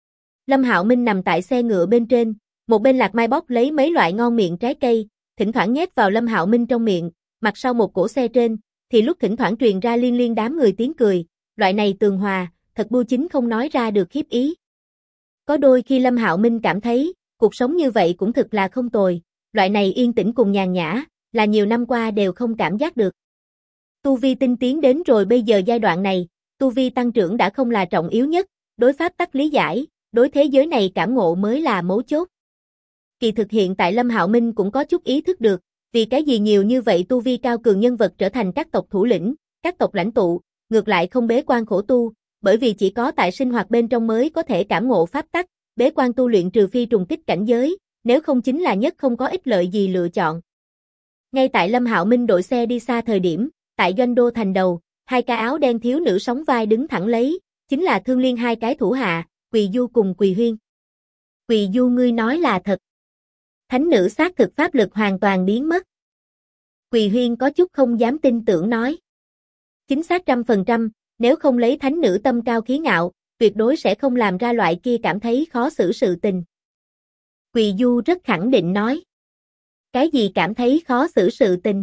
Lâm Hạo Minh nằm tại xe ngựa bên trên, một bên Lạc Mai bóc lấy mấy loại ngon miệng trái cây, thỉnh thoảng nhét vào Lâm Hạo Minh trong miệng, mặt sau một cỗ xe trên, thì lúc thỉnh thoảng truyền ra liên liên đám người tiếng cười, loại này tường hòa, thật bưu chính không nói ra được khiếp ý. Có đôi khi Lâm Hạo Minh cảm thấy, cuộc sống như vậy cũng thực là không tồi, loại này yên tĩnh cùng nhàn nhã, là nhiều năm qua đều không cảm giác được. Tu vi tinh tiến đến rồi bây giờ giai đoạn này, tu vi tăng trưởng đã không là trọng yếu nhất, đối pháp tắc lý giải, đối thế giới này cảm ngộ mới là mấu chốt. Kỳ thực hiện tại Lâm Hạo Minh cũng có chút ý thức được, vì cái gì nhiều như vậy tu vi cao cường nhân vật trở thành các tộc thủ lĩnh, các tộc lãnh tụ, ngược lại không bế quan khổ tu, bởi vì chỉ có tại sinh hoạt bên trong mới có thể cảm ngộ pháp tắc, bế quan tu luyện trừ phi trùng kích cảnh giới, nếu không chính là nhất không có ích lợi gì lựa chọn. Ngay tại Lâm Hạo Minh đội xe đi xa thời điểm, tại doanh đô thành đầu, hai ca áo đen thiếu nữ sóng vai đứng thẳng lấy, chính là Thương Liên hai cái thủ hạ, Quỳ Du cùng Quỳ Huyên. Quỳ Du ngươi nói là thật. Thánh nữ xác thực pháp lực hoàn toàn biến mất. Quỳ Huyên có chút không dám tin tưởng nói. Chính xác 100%, nếu không lấy thánh nữ tâm cao khí ngạo, tuyệt đối sẽ không làm ra loại kia cảm thấy khó xử sự tình. Quỳ Du rất khẳng định nói. Cái gì cảm thấy khó xử sự tình?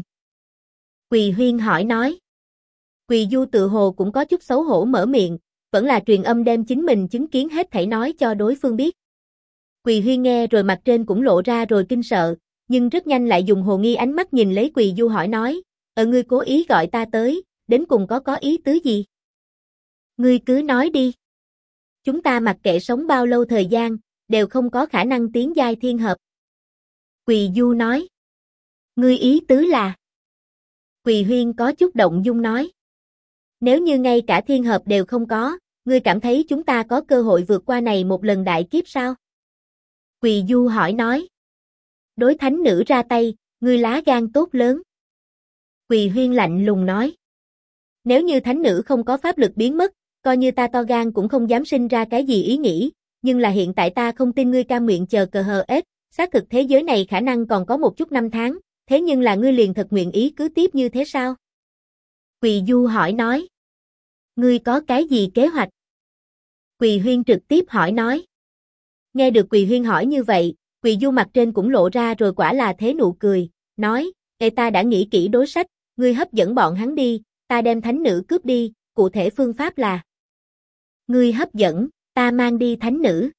Quỳ Huyên hỏi nói. Quỳ Du tự hồ cũng có chút xấu hổ mở miệng, vẫn là truyền âm đem chính mình chứng kiến hết thảy nói cho đối phương biết. Quỳ Huyên nghe rồi mặt trên cũng lộ ra rồi kinh sợ, nhưng rất nhanh lại dùng hồ nghi ánh mắt nhìn lấy Quỳ Du hỏi nói, ngươi cố ý gọi ta tới, đến cùng có ý tứ gì? Ngươi cứ nói đi. Chúng ta mặc kệ sống bao lâu thời gian, đều không có khả năng tiến giai thiên hợp. Quỳ Du nói. Ngươi ý tứ là? Quỳ Huyên có chút động dung nói. Nếu như ngay cả thiên hợp đều không có, ngươi cảm thấy chúng ta có cơ hội vượt qua này một lần đại kiếp sao? Quỳ Du hỏi nói. Đối thánh nữ ra tay, ngươi lá gan tốt lớn. Quỳ Huyên lạnh lùng nói. Nếu như thánh nữ không có pháp lực biến mất, coi như ta to gan cũng không dám sinh ra cái gì ý nghĩ, nhưng là hiện tại ta không tin ngươi cam nguyện chờ cờ hờ ết, xác thực thế giới này khả năng còn có một chút năm tháng, thế nhưng là ngươi liền thật nguyện ý cứ tiếp như thế sao? Quỳ Du hỏi nói. Ngươi có cái gì kế hoạch? Quỳ Huyên trực tiếp hỏi nói. Nghe được Quỳ Huyên hỏi như vậy, Quỳ Du mặt trên cũng lộ ra rồi quả là thế nụ cười, nói, ta đã nghĩ kỹ đối sách, ngươi hấp dẫn bọn hắn đi, ta đem thánh nữ cướp đi, cụ thể phương pháp là ngươi hấp dẫn, ta mang đi thánh nữ.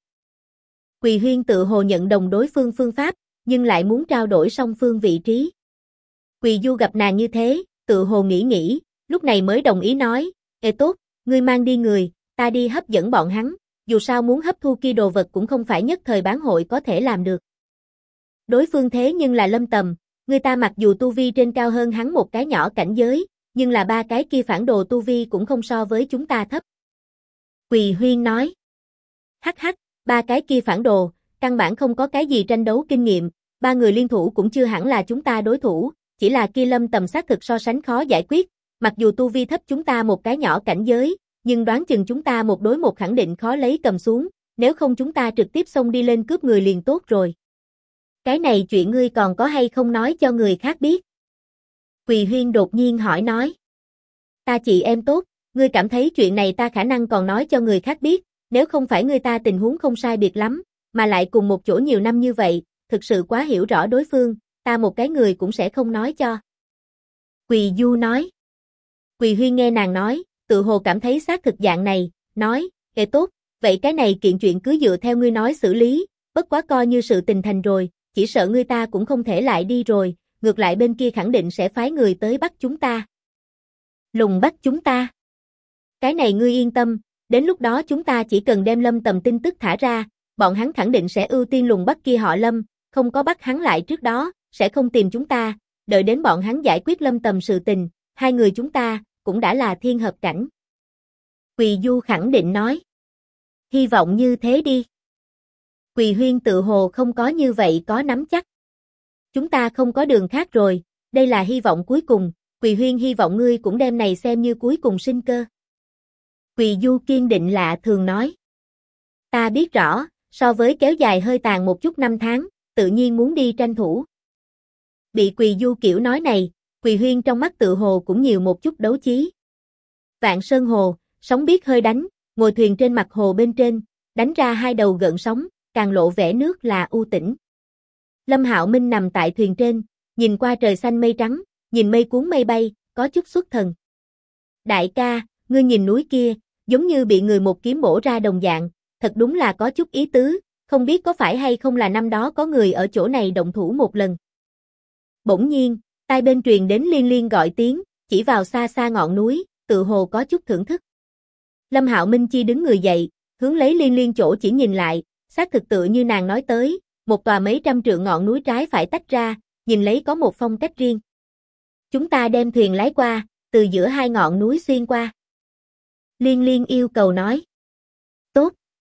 Quỳ Huyên tự hồ nhận đồng đối phương phương pháp, nhưng lại muốn trao đổi song phương vị trí. Quỳ Du gặp nàng như thế, tự hồ nghĩ, lúc này mới đồng ý nói, ê tốt, ngươi mang đi người, ta đi hấp dẫn bọn hắn, dù sao muốn hấp thu kia đồ vật cũng không phải nhất thời bán hội có thể làm được. Đối phương thế nhưng là Lâm Tầm, người ta mặc dù tu vi trên cao hơn hắn một cái nhỏ cảnh giới, nhưng là ba cái kia phản đồ tu vi cũng không so với chúng ta thấp. Quỳ Huyên nói, hắc hắc, ba cái kia phản đồ, căn bản không có cái gì tranh đấu kinh nghiệm, ba người liên thủ cũng chưa hẳn là chúng ta đối thủ, chỉ là kia Lâm Tầm xác thực so sánh khó giải quyết, mặc dù tu vi thấp chúng ta một cái nhỏ cảnh giới, nhưng đoán chừng chúng ta một đối một khẳng định khó lấy cầm xuống, nếu không chúng ta trực tiếp xông đi lên cướp người liền tốt rồi. Cái này chuyện ngươi còn có hay không nói cho người khác biết? Quỳ Huyên đột nhiên hỏi nói. Ta chị em tốt, ngươi cảm thấy chuyện này ta khả năng còn nói cho người khác biết, nếu không phải ngươi ta tình huống không sai biệt lắm, mà lại cùng một chỗ nhiều năm như vậy, thực sự quá hiểu rõ đối phương, ta một cái người cũng sẽ không nói cho. Quỳ Du nói. Quỳ Huyên nghe nàng nói, tự hồ cảm thấy xác thực dạng này, nói, ê tốt, vậy cái này kiện chuyện cứ dựa theo ngươi nói xử lý, bất quá coi như sự tình thành rồi, chỉ sợ ngươi ta cũng không thể lại đi rồi, ngược lại bên kia khẳng định sẽ phái người tới bắt chúng ta. Lùng bắt chúng ta. Cái này ngươi yên tâm, đến lúc đó chúng ta chỉ cần đem Lâm Tầm tin tức thả ra, bọn hắn khẳng định sẽ ưu tiên lùng bắt kia họ Lâm, không có bắt hắn lại trước đó, sẽ không tìm chúng ta, đợi đến bọn hắn giải quyết Lâm Tầm sự tình, hai người chúng ta cũng đã là thiên hợp cảnh. Quỳ Du khẳng định nói. Hy vọng như thế đi. Quỳ Huyên tự hồ không có như vậy có nắm chắc. Chúng ta không có đường khác rồi, đây là hy vọng cuối cùng, Quỳ Huyên hy vọng ngươi cũng đem này xem như cuối cùng sinh cơ. Quỳ Du kiên định lạ thường nói. Ta biết rõ, so với kéo dài hơi tàn một chút năm tháng, tự nhiên muốn đi tranh thủ. Bị Quỳ Du kiểu nói này, Quỳ Huyên trong mắt tự hồ cũng nhiều một chút đấu chí. Vạn Sơn Hồ, sóng biết hơi đánh, ngồi thuyền trên mặt hồ bên trên, đánh ra hai đầu gợn sóng, càng lộ vẻ nước là u tĩnh. Lâm Hạo Minh nằm tại thuyền trên, nhìn qua trời xanh mây trắng, nhìn mây cuốn mây bay, có chút xuất thần. Đại ca, ngươi nhìn núi kia, giống như bị người một kiếm bổ ra đồng dạng, thật đúng là có chút ý tứ, không biết có phải hay không là năm đó có người ở chỗ này động thủ một lần. Bỗng nhiên, tai bên truyền đến liên liên gọi tiếng, chỉ vào xa xa ngọn núi, tự hồ có chút thưởng thức. Lâm Hạo Minh chi đứng người dậy, hướng lấy liên liên chỗ chỉ nhìn lại, xác thực tự như nàng nói tới, một tòa mấy trăm trượng ngọn núi trái phải tách ra, nhìn lấy có một phong cách riêng. Chúng ta đem thuyền lái qua, từ giữa hai ngọn núi xuyên qua. Liên liên yêu cầu nói. Tốt.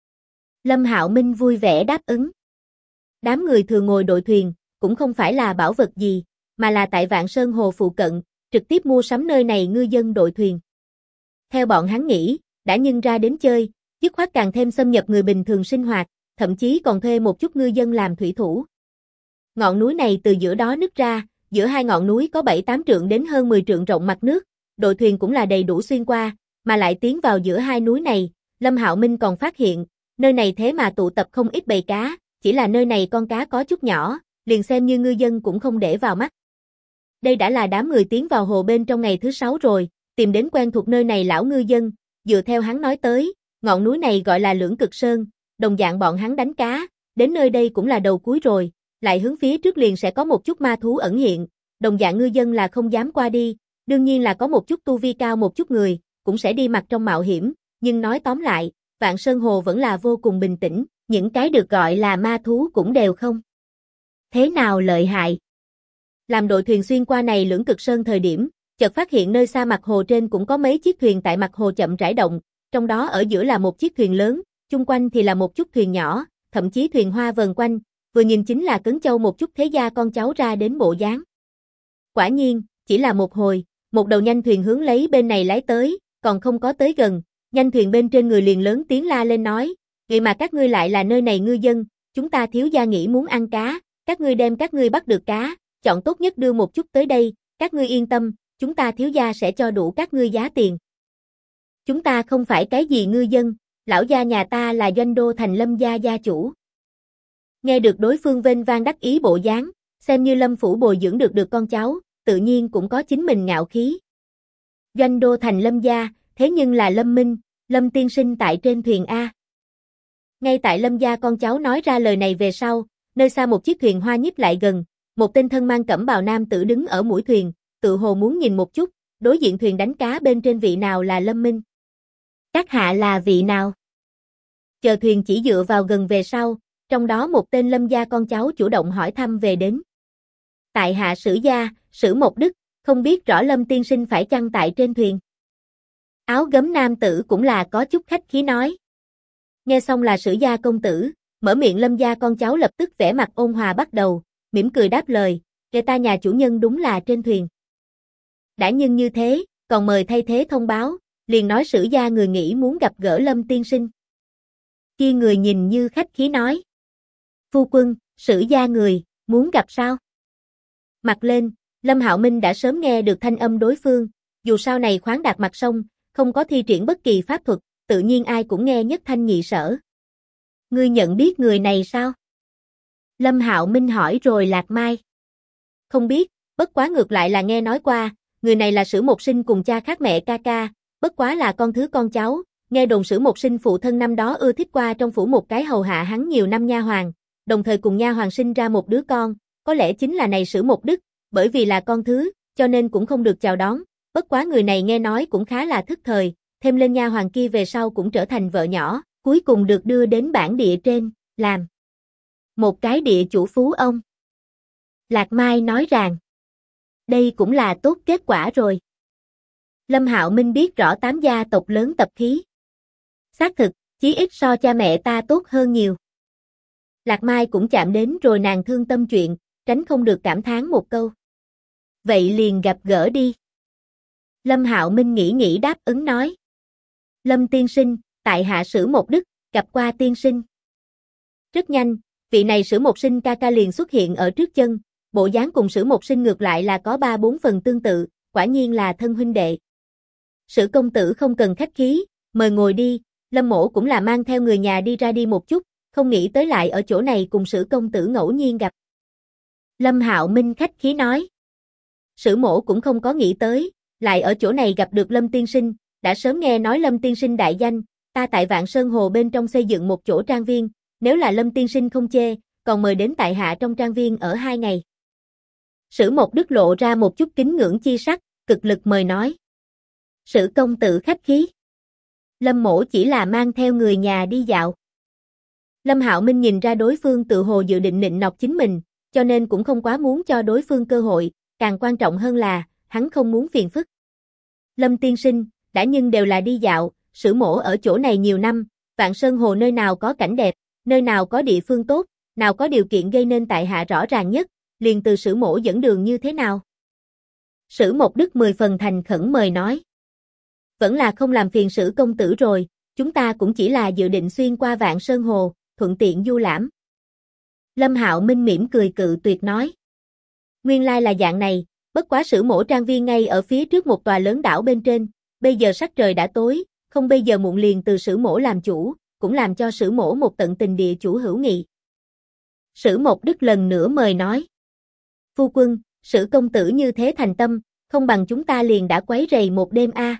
Lâm Hạo Minh vui vẻ đáp ứng. Đám người thường ngồi đội thuyền, cũng không phải là bảo vật gì, mà là tại Vạn Sơn Hồ phụ cận, trực tiếp mua sắm nơi này ngư dân đội thuyền. Theo bọn hắn nghĩ, đã nhân ra đến chơi, dứt khoát càng thêm xâm nhập người bình thường sinh hoạt, thậm chí còn thuê một chút ngư dân làm thủy thủ. Ngọn núi này từ giữa đó nứt ra, giữa hai ngọn núi có 7-8 trượng đến hơn 10 trượng rộng mặt nước, đội thuyền cũng là đầy đủ xuyên qua, mà lại tiến vào giữa hai núi này, Lâm Hạo Minh còn phát hiện, nơi này thế mà tụ tập không ít bầy cá, chỉ là nơi này con cá có chút nhỏ, liền xem như ngư dân cũng không để vào mắt. Đây đã là đám người tiến vào hồ bên trong ngày thứ 6 rồi, tìm đến quen thuộc nơi này lão ngư dân, dựa theo hắn nói tới, ngọn núi này gọi là Lưỡng Cực Sơn, đồng dạng bọn hắn đánh cá, đến nơi đây cũng là đầu cuối rồi, lại hướng phía trước liền sẽ có một chút ma thú ẩn hiện, đồng dạng ngư dân là không dám qua đi, đương nhiên là có một chút tu vi cao một chút người, cũng sẽ đi mặt trong mạo hiểm, nhưng nói tóm lại, Vạn Sơn Hồ vẫn là vô cùng bình tĩnh, những cái được gọi là ma thú cũng đều không thế nào lợi hại. Làm đội thuyền xuyên qua này Lưỡng Cực Sơn thời điểm, chợt phát hiện nơi xa mặt hồ trên cũng có mấy chiếc thuyền tại mặt hồ chậm rãi động, trong đó ở giữa là một chiếc thuyền lớn, chung quanh thì là một chút thuyền nhỏ, thậm chí thuyền hoa vần quanh, vừa nhìn chính là Cấn Châu một chút thế gia con cháu ra đến bộ dáng. Quả nhiên, chỉ là một hồi, một đầu nhanh thuyền hướng lấy bên này lái tới, còn không có tới gần, nhanh thuyền bên trên người liền lớn tiếng la lên nói, vậy mà các ngươi lại là nơi này ngư dân, chúng ta thiếu gia nghĩ muốn ăn cá, các ngươi đem các ngươi bắt được cá, chọn tốt nhất đưa một chút tới đây, các ngươi yên tâm, chúng ta thiếu gia sẽ cho đủ các ngươi giá tiền. Chúng ta không phải cái gì ngư dân, lão gia nhà ta là doanh đô thành Lâm gia gia chủ. Nghe được đối phương vênh vang đắc ý bộ dáng, xem như Lâm phủ bồi dưỡng được con cháu, tự nhiên cũng có chính mình ngạo khí. Doanh đô thành Lâm gia, thế nhưng là Lâm Minh, Lâm tiên sinh tại trên thuyền A. Ngay tại Lâm gia con cháu nói ra lời này về sau, nơi xa một chiếc thuyền hoa nhích lại gần, một tên thân mang cẩm bào nam tử đứng ở mũi thuyền, tự hồ muốn nhìn một chút, đối diện thuyền đánh cá bên trên vị nào là Lâm Minh. Các hạ là vị nào? Chờ thuyền chỉ dựa vào gần về sau, trong đó một tên Lâm gia con cháu chủ động hỏi thăm về đến. Tại hạ Sử gia, Sử Mộc Đức, không biết rõ Lâm tiên sinh phải chăng tại trên thuyền. Áo gấm nam tử cũng là có chút khách khí nói. Nghe xong là Sử gia công tử, mở miệng Lâm gia con cháu lập tức vẻ mặt ôn hòa bắt đầu, mỉm cười đáp lời, kể ta nhà chủ nhân đúng là trên thuyền. Đã nhưng như thế, còn mời thay thế thông báo, liền nói Sử gia người nghĩ muốn gặp gỡ Lâm tiên sinh. Kia người nhìn như khách khí nói. Phu quân, Sử gia người, muốn gặp sao? Mặt lên, Lâm Hạo Minh đã sớm nghe được thanh âm đối phương, dù sau này khoáng đạt mặt sông, không có thi triển bất kỳ pháp thuật, tự nhiên ai cũng nghe nhất thanh nhị sở. Ngươi nhận biết người này sao? Lâm Hạo Minh hỏi rồi Lạc Mai. Không biết, bất quá ngược lại là nghe nói qua, người này là Sử Mộc Sinh cùng cha khác mẹ ca ca, bất quá là con thứ con cháu, nghe đồn Sử Mộc Sinh phụ thân năm đó ưa thích qua trong phủ một cái hầu hạ hắn nhiều năm nha hoàn, đồng thời cùng nha hoàn sinh ra một đứa con, có lẽ chính là này Sử Mộc Đức, bởi vì là con thứ, cho nên cũng không được chào đón, bất quá người này nghe nói cũng khá là thức thời, thêm lên nha hoàn kia về sau cũng trở thành vợ nhỏ, cuối cùng được đưa đến bản địa trên, làm một cái địa chủ phú ông. Lạc Mai nói rằng, đây cũng là tốt kết quả rồi. Lâm Hạo Minh biết rõ 8 gia tộc lớn tập khí. Xác thực, chí ít so cha mẹ ta tốt hơn nhiều. Lạc Mai cũng chạm đến rồi nàng thương tâm chuyện, tránh không được cảm thán một câu. Vậy liền gặp gỡ đi. Lâm Hạo Minh nghĩ đáp ứng nói. Lâm tiên sinh, tại hạ Sử Mộc Đức, gặp qua tiên sinh. Rất nhanh, vị này Sử Mộc Sinh ca ca liền xuất hiện ở trước chân, bộ dáng cùng Sử Mộc Sinh ngược lại là có 3-4 phần tương tự, quả nhiên là thân huynh đệ. Sử công tử không cần khách khí, mời ngồi đi, Lâm mỗ cũng là mang theo người nhà đi ra đi một chút, không nghĩ tới lại ở chỗ này cùng Sử công tử ngẫu nhiên gặp. Lâm Hạo Minh khách khí nói. Sử mỗ cũng không có nghĩ tới, lại ở chỗ này gặp được Lâm tiên sinh, đã sớm nghe nói Lâm tiên sinh đại danh, ta tại Vạn Sơn Hồ bên trong xây dựng một chỗ trang viên, nếu là Lâm tiên sinh không chê, còn mời đến tại hạ trong trang viên ở 2 ngày. Sử Mộc Đức lộ ra một chút kính ngưỡng chi sắc, cực lực mời nói. Sử công tử khách khí. Lâm mỗ chỉ là mang theo người nhà đi dạo. Lâm Hạo Minh nhìn ra đối phương tự hồ dự định nịnh nọt chính mình, cho nên cũng không quá muốn cho đối phương cơ hội, càng quan trọng hơn là, hắn không muốn phiền phức. Lâm tiên sinh, đã nhưng đều là đi dạo, Sử mỗ ở chỗ này nhiều năm, Vạn Sơn Hồ nơi nào có cảnh đẹp, nơi nào có địa phương tốt, nào có điều kiện gây nên tại hạ rõ ràng nhất, liền từ Sử mỗ dẫn đường như thế nào. Sử Mộc Đức 10 phần thành khẩn mời nói. Vẫn là không làm phiền Sử công tử rồi, chúng ta cũng chỉ là dự định xuyên qua Vạn Sơn Hồ, thuận tiện du lãm. Lâm Hạo Minh mỉm cười cự tuyệt nói. Nguyên lai là dạng này, bất quá Sử mỗ trang viên ngay ở phía trước một tòa lớn đảo bên trên, bây giờ sắc trời đã tối, không bây giờ muộn liền từ Sử mỗ làm chủ, cũng làm cho Sử mỗ một tận tình địa chủ hữu nghị. Sử Mộc Đức lần nữa mời nói. Phu quân, Sử công tử như thế thành tâm, không bằng chúng ta liền đã quấy rầy một đêm a.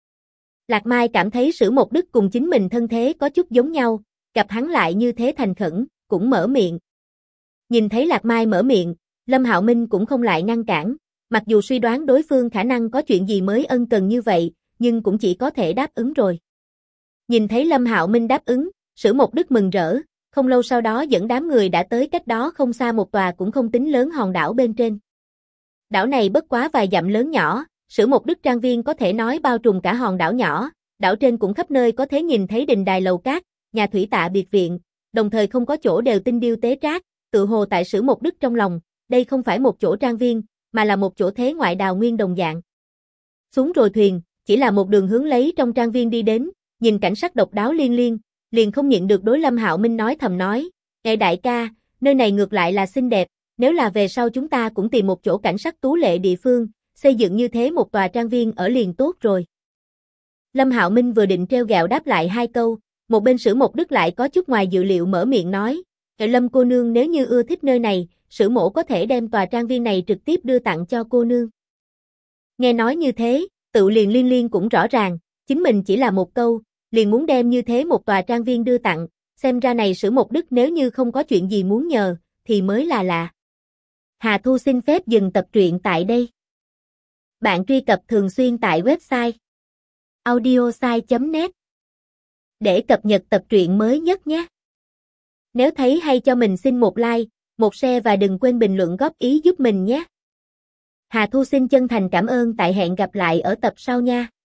Lạc Mai cảm thấy Sử Mộc Đức cùng chính mình thân thế có chút giống nhau, gặp hắn lại như thế thành khẩn, cũng mở miệng. Nhìn thấy Lạc Mai mở miệng, Lâm Hạo Minh cũng không lại ngăn cản, mặc dù suy đoán đối phương khả năng có chuyện gì mới ân cần như vậy, nhưng cũng chỉ có thể đáp ứng rồi. Nhìn thấy Lâm Hạo Minh đáp ứng, Sử Mộc Đức mừng rỡ, không lâu sau đó dẫn đám người đã tới cách đó không xa một tòa cũng không tính lớn hòn đảo bên trên. Đảo này bất quá vài dặm lớn nhỏ, Sử Mộc Đức trang viên có thể nói bao trùm cả hòn đảo nhỏ, đảo trên cũng khắp nơi có thể nhìn thấy đình đài lầu cát, nhà thủy tạ biệt viện, đồng thời không có chỗ đều tinh điêu tế trác, tự hồ tại Sử Mộc Đức trong lòng, đây không phải một chỗ trang viên, mà là một chỗ thế ngoại đào nguyên đồng dạng. Xuống rồi thuyền, chỉ là một đường hướng lấy trong trang viên đi đến, nhìn cảnh sắc độc đáo liên liên, liền không nhịn được đối Lâm Hạo Minh nói thầm nói, "Ê đại ca, nơi này ngược lại là xinh đẹp, nếu là về sau chúng ta cũng tìm một chỗ cảnh sắc tú lệ địa phương, xây dựng như thế một tòa trang viên ở liền tốt rồi." Lâm Hạo Minh vừa định trêu ghẹo đáp lại 2 câu, một bên Sử Mộc Đức lại có chút ngoài dự liệu mở miệng nói, Lâm cô nương nếu như ưa thích nơi này, Sử mỗ có thể đem tòa trang viên này trực tiếp đưa tặng cho cô nương." Nghe nói như thế, Tự liền Liên Liên cũng rõ ràng, chính mình chỉ là một câu, liền muốn đem như thế một tòa trang viên đưa tặng, xem ra này Sử Một Đức nếu như không có chuyện gì muốn nhờ, thì mới là lạ. Hà Thu xin phép dừng tập truyện tại đây. Bạn truy cập thường xuyên tại website audiosai.net để cập nhật tập truyện mới nhất nhé. Nếu thấy hay cho mình xin một like, một share và đừng quên bình luận góp ý giúp mình nhé. Hà Thu xin chân thành cảm ơn, tại hẹn gặp lại ở tập sau nha.